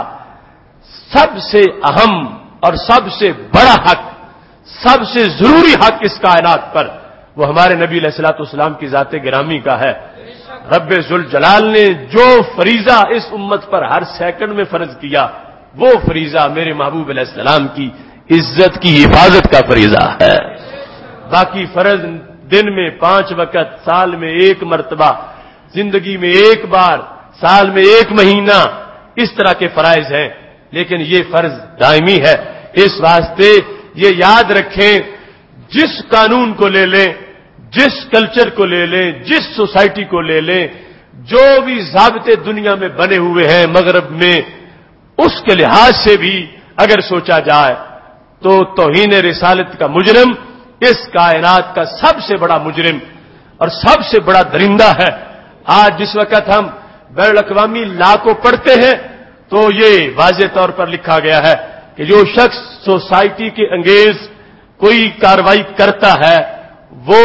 سب سے اہم اور سب سے بڑا حق، سب سے ضروری حق اس کائنات پر وہ ہمارے نبی علیہ الصلوۃ والسلام کی ذات گرامی کا ہے۔ رب ذوالجلال نے جو فریضہ اس امت پر ہر سیکنڈ میں فرض کیا، وہ فریضہ میرے محبوب علیہ السلام کی عزت کی حفاظت کا فریضہ ہے۔ باقی فرض دن میں 5 وقت، سال میں 1 مرتبہ، زندگی میں 1 بار، سال میں 1 مہینہ، اس طرح کے فرائض ہیں، لیکن یہ فرض دائمی ہے۔ اس واسطے یہ یاد رکھیں، جس قانون کو لے لیں، جس کلچر کو لے لیں، جس سوسائٹی کو لے لیں، جو بھی ضابطے دنیا میں بنے ہوئے ہیں مغرب میں، اس کے لحاظ سے بھی اگر سوچا جائے تو توہین رسالت کا مجرم اس کائنات کا سب سے بڑا مجرم اور سب سے بڑا درندہ ہے۔ آج جس وقت ہم بین الاقوامی لا کو پڑھتے ہیں تو یہ واضح طور پر لکھا گیا ہے کہ جو شخص سوسائٹی کے انگیز کوئی کارروائی کرتا ہے وہ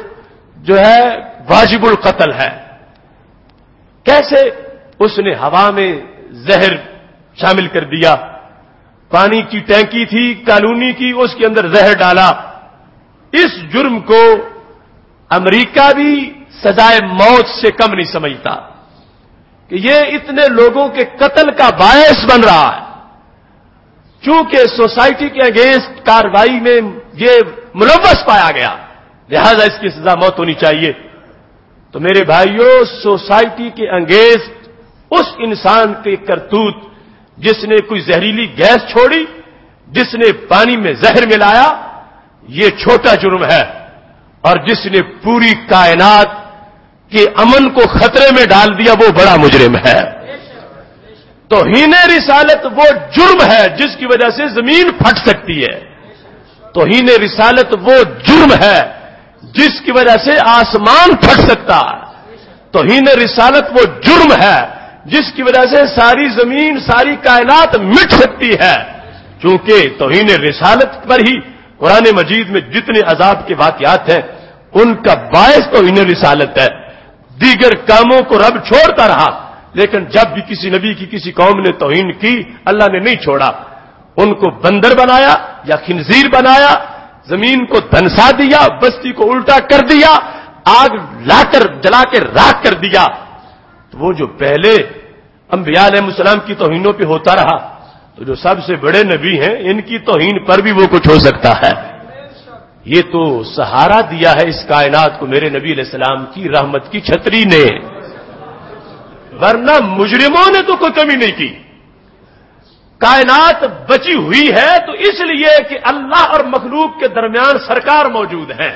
جو ہے واجب القتل ہے۔ کیسے؟ اس نے ہوا میں زہر شامل کر دیا. پانی کی ٹینکی تھی کالونی کی، اس کے اندر زہر ڈالا. اس جرم کو امریکہ بھی سزائے موت سے کم نہیں سمجھتا کہ یہ اتنے لوگوں کے قتل کا باعث بن رہا ہے. چونکہ سوسائٹی کے اگینسٹ کارروائی میں یہ ملوث پایا گیا، لہذا اس کی سزا موت ہونی چاہیے. تو میرے بھائیوں، سوسائٹی کے اگینسٹ اس انسان کے کرتوت جس نے کوئی زہریلی گیس چھوڑی، جس نے پانی میں زہر ملایا، یہ چھوٹا جرم ہے، اور جس نے پوری کائنات کے امن کو خطرے میں ڈال دیا وہ بڑا مجرم ہے. توہین رسالت وہ جرم ہے جس کی وجہ سے زمین پھٹ سکتی ہے. توہین رسالت وہ جرم ہے جس کی وجہ سے آسمان پھٹ سکتا ہے. توہین رسالت وہ جرم ہے جس کی وجہ سے ساری زمین، ساری کائنات مٹ سکتی ہے. چونکہ توہین رسالت پر ہی قرآن مجید میں جتنے عذاب کے واقعات ہیں ان کا باعث توہین رسالت ہے. دیگر کاموں کو رب چھوڑتا رہا، لیکن جب بھی کسی نبی کی کسی قوم نے توہین کی اللہ نے نہیں چھوڑا. ان کو بندر بنایا یا خنزیر بنایا، زمین کو دھنسا دیا، بستی کو الٹا کر دیا، آگ لا کر جلا کے راکھ کر دیا. تو وہ جو پہلے انبیاء علیہ السلام کی توہینوں پہ ہوتا رہا، تو جو سب سے بڑے نبی ہیں ان کی توہین پر بھی وہ کچھ ہو سکتا ہے. یہ تو سہارا دیا ہے اس کائنات کو میرے نبی علیہ السلام کی رحمت کی چھتری نے، ورنہ مجرموں نے تو کوئی کمی نہیں کی. کائنات بچی ہوئی ہے تو اس لیے کہ اللہ اور مخلوق کے درمیان سرکار موجود ہیں،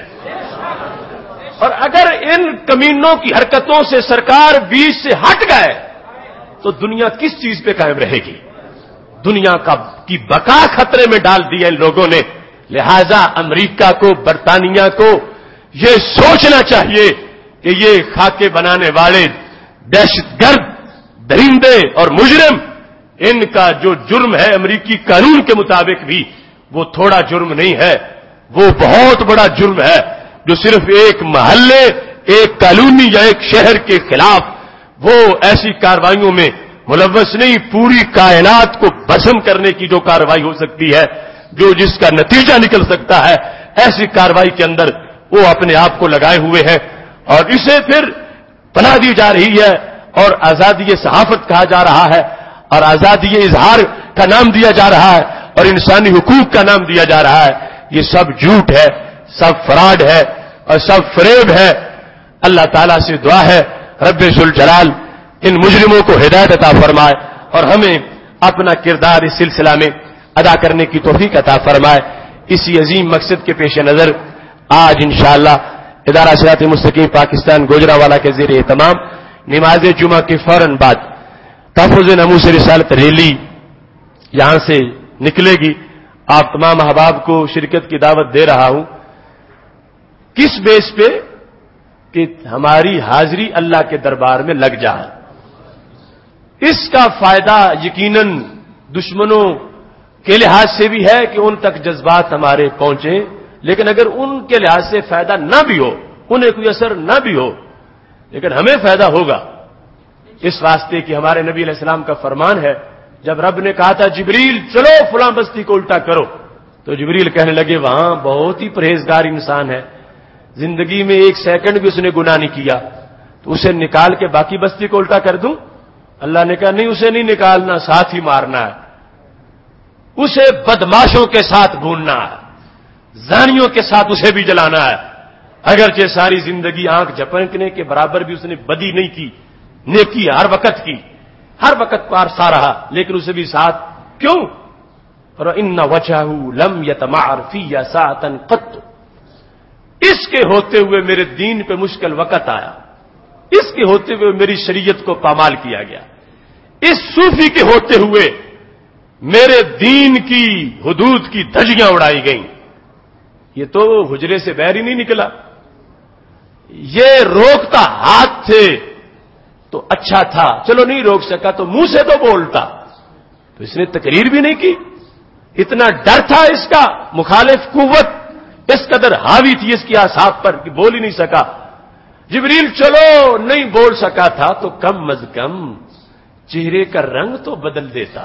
اور اگر ان کمینوں کی حرکتوں سے سرکار بیچ سے ہٹ گئے تو دنیا کس چیز پہ قائم رہے گی؟ دنیا کی بقا خطرے میں ڈال دی ہے ان لوگوں نے. لہذا امریکہ کو، برطانیہ کو یہ سوچنا چاہیے کہ یہ خاکے بنانے والے دہشت گرد، درندے اور مجرم، ان کا جو جرم ہے امریکی قانون کے مطابق بھی وہ تھوڑا جرم نہیں ہے، وہ بہت بڑا جرم ہے جو صرف ایک محلے، ایک کالونی یا ایک شہر کے خلاف وہ ایسی کارروائیوں میں ملوث نہیں، پوری کائنات کو بھسم کرنے کی جو کارروائی ہو سکتی ہے، جو جس کا نتیجہ نکل سکتا ہے، ایسی کارروائی کے اندر وہ اپنے آپ کو لگائے ہوئے ہیں. اور اسے پھر پناہ دی جا رہی ہے اور آزادی صحافت کہا جا رہا ہے، اور آزادی اظہار کا نام دیا جا رہا ہے، اور انسانی حقوق کا نام دیا جا رہا ہے. یہ سب جھوٹ ہے، سب فراڈ ہے اور سب فریب ہے. اللہ تعالیٰ سے دعا ہے رب ذوالجلال ان مجرموں کو ہدایت عطا فرمائے اور ہمیں اپنا کردار اس سلسلہ میں ادا کرنے کی توفیق عطا فرمائے. اسی عظیم مقصد کے پیش نظر آج انشاءاللہ ادارہ صراط مستقیم پاکستان گوجرانوالہ کے زیر اہتمام نماز جمعہ کے فوراً بعد تحفظ ناموس رسالت ریلی یہاں سے نکلے گی. آپ تمام احباب کو شرکت کی دعوت دے رہا ہوں. کس بیس پہ؟ کہ ہماری حاضری اللہ کے دربار میں لگ جائے. اس کا فائدہ یقیناً دشمنوں کے لحاظ سے بھی ہے کہ ان تک جذبات ہمارے پہنچیں، لیکن اگر ان کے لحاظ سے فائدہ نہ بھی ہو، انہیں کوئی اثر نہ بھی ہو، لیکن ہمیں فائدہ ہوگا. اس واسطے کہ ہمارے نبی علیہ السلام کا فرمان ہے، جب رب نے کہا تھا جبریل چلو فلاں بستی کو الٹا کرو، تو جبریل کہنے لگے وہاں بہت ہی پرہیزگار انسان ہے، زندگی میں ایک سیکنڈ بھی اس نے گناہ نہیں کیا، تو اسے نکال کے باقی بستی کو الٹا کر دوں؟ اللہ نے کہا نہیں، اسے نہیں نکالنا، ساتھ ہی مارنا ہے، اسے بدماشوں کے ساتھ بھوننا ہے، زانیوں کے ساتھ اسے بھی جلانا ہے. اگرچہ ساری زندگی آنکھ جھپکنے کے برابر بھی اس نے بدی نہیں کی، نیکی ہر وقت کی، ہر وقت پارسا رہا، لیکن اسے بھی ساتھ کیوں؟ فَإِنَّ وَجْهَهُ لَمْ يَتَمَعَّرْ فِيَّ سَاعَةً قَطُّ. اس کے ہوتے ہوئے میرے دین پہ مشکل وقت آیا، اس کے ہوتے ہوئے میری شریعت کو پامال کیا گیا، اس صوفی کے ہوتے ہوئے میرے دین کی حدود کی دھجیاں اڑائی گئیں. یہ تو حجرے سے باہر ہی نہیں نکلا، یہ روکتا ہاتھ تھے تو اچھا تھا، چلو نہیں روک سکا تو منہ سے تو بولتا، تو اس نے تقریر بھی نہیں کی. اتنا ڈر تھا اس کا، مخالف قوت اس قدر حاوی تھی اس کی اعصاب پر کہ بول ہی نہیں سکا. جبریل چلو نہیں بول سکا تھا تو کم از کم چہرے کا رنگ تو بدل دیتا.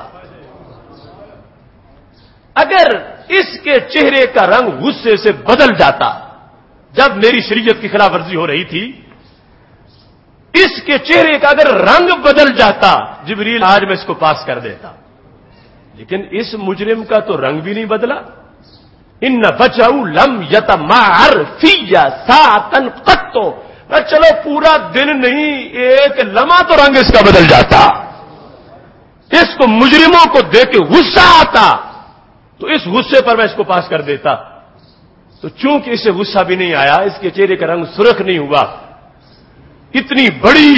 اگر اس کے چہرے کا رنگ غصے سے بدل جاتا، جب میری شریعت کی خلاف ورزی ہو رہی تھی، اس کے چہرے کا اگر رنگ بدل جاتا، جبریل آج میں اس کو پاس کر دیتا. لیکن اس مجرم کا تو رنگ بھی نہیں بدلا. ان بچاؤ لم یتمعر فی ساعتن قط، چلو پورا دن نہیں، ایک لمحہ تو رنگ اس کا بدل جاتا. اس کو مجرموں کو دیکھ کے غصہ آتا تو اس غصے پر میں اس کو پاس کر دیتا. تو چونکہ اسے غصہ بھی نہیں آیا، اس کے چہرے کا رنگ سرخ نہیں ہوا، اتنی بڑی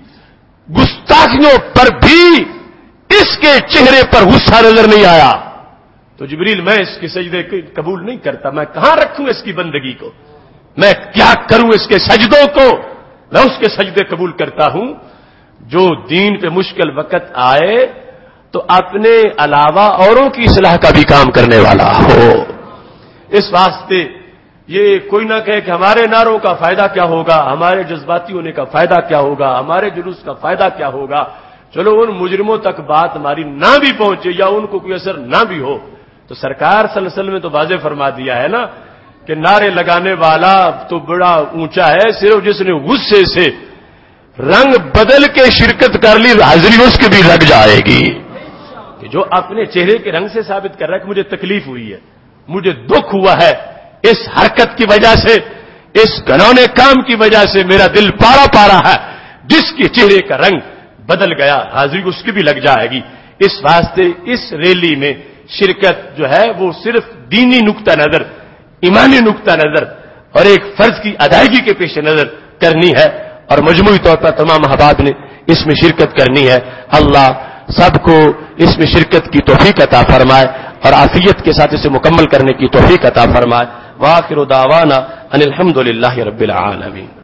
گستاخیوں پر بھی اس کے چہرے پر غصہ نظر نہیں آیا، تو جبریل میں اس کے سجدے قبول نہیں کرتا. میں کہاں رکھوں اس کی بندگی کو، میں کیا کروں اس کے سجدوں کو. میں اس کے سجدے قبول کرتا ہوں جو دین پہ مشکل وقت آئے تو اپنے علاوہ اوروں کی اصلاح کا بھی کام کرنے والا ہو. اس واسطے یہ کوئی نہ کہے کہ ہمارے نعروں کا فائدہ کیا ہوگا، ہمارے جذباتی ہونے کا فائدہ کیا ہوگا، ہمارے جلوس کا فائدہ کیا ہوگا. چلو ان مجرموں تک بات ہماری نہ بھی پہنچے یا ان کو کوئی اثر نہ بھی ہو، تو سرکار صلی اللہ علیہ وسلم نے تو واضح فرما دیا ہے نا کہ نعرے لگانے والا تو بڑا اونچا ہے، صرف جس نے غصے سے رنگ بدل کے شرکت کر لی حاضری اس کی بھی لگ جائے گی. کہ جو اپنے چہرے کے رنگ سے ثابت کر رہا ہے کہ مجھے تکلیف ہوئی ہے، مجھے دکھ ہوا ہے، اس حرکت کی وجہ سے، اس گھنونے کام کی وجہ سے میرا دل پارا پارا ہے، جس کے چہرے کا رنگ بدل گیا حاضری اس کی بھی لگ جائے گی. اس واسطے اس ریلی میں شرکت جو ہے وہ صرف دینی نقطہ نظر، ایمانی نقطہ نظر اور ایک فرض کی ادائیگی کے پیش نظر کرنی ہے، اور مجموعی طور پر تمام احباب نے اس میں شرکت کرنی ہے. اللہ سب کو اس میں شرکت کی توفیق عطا فرمائے اور عافیت کے ساتھ اسے مکمل کرنے کی توفیق عطا فرمائے. وآخر دعوانا ان الحمد للہ رب العالمین.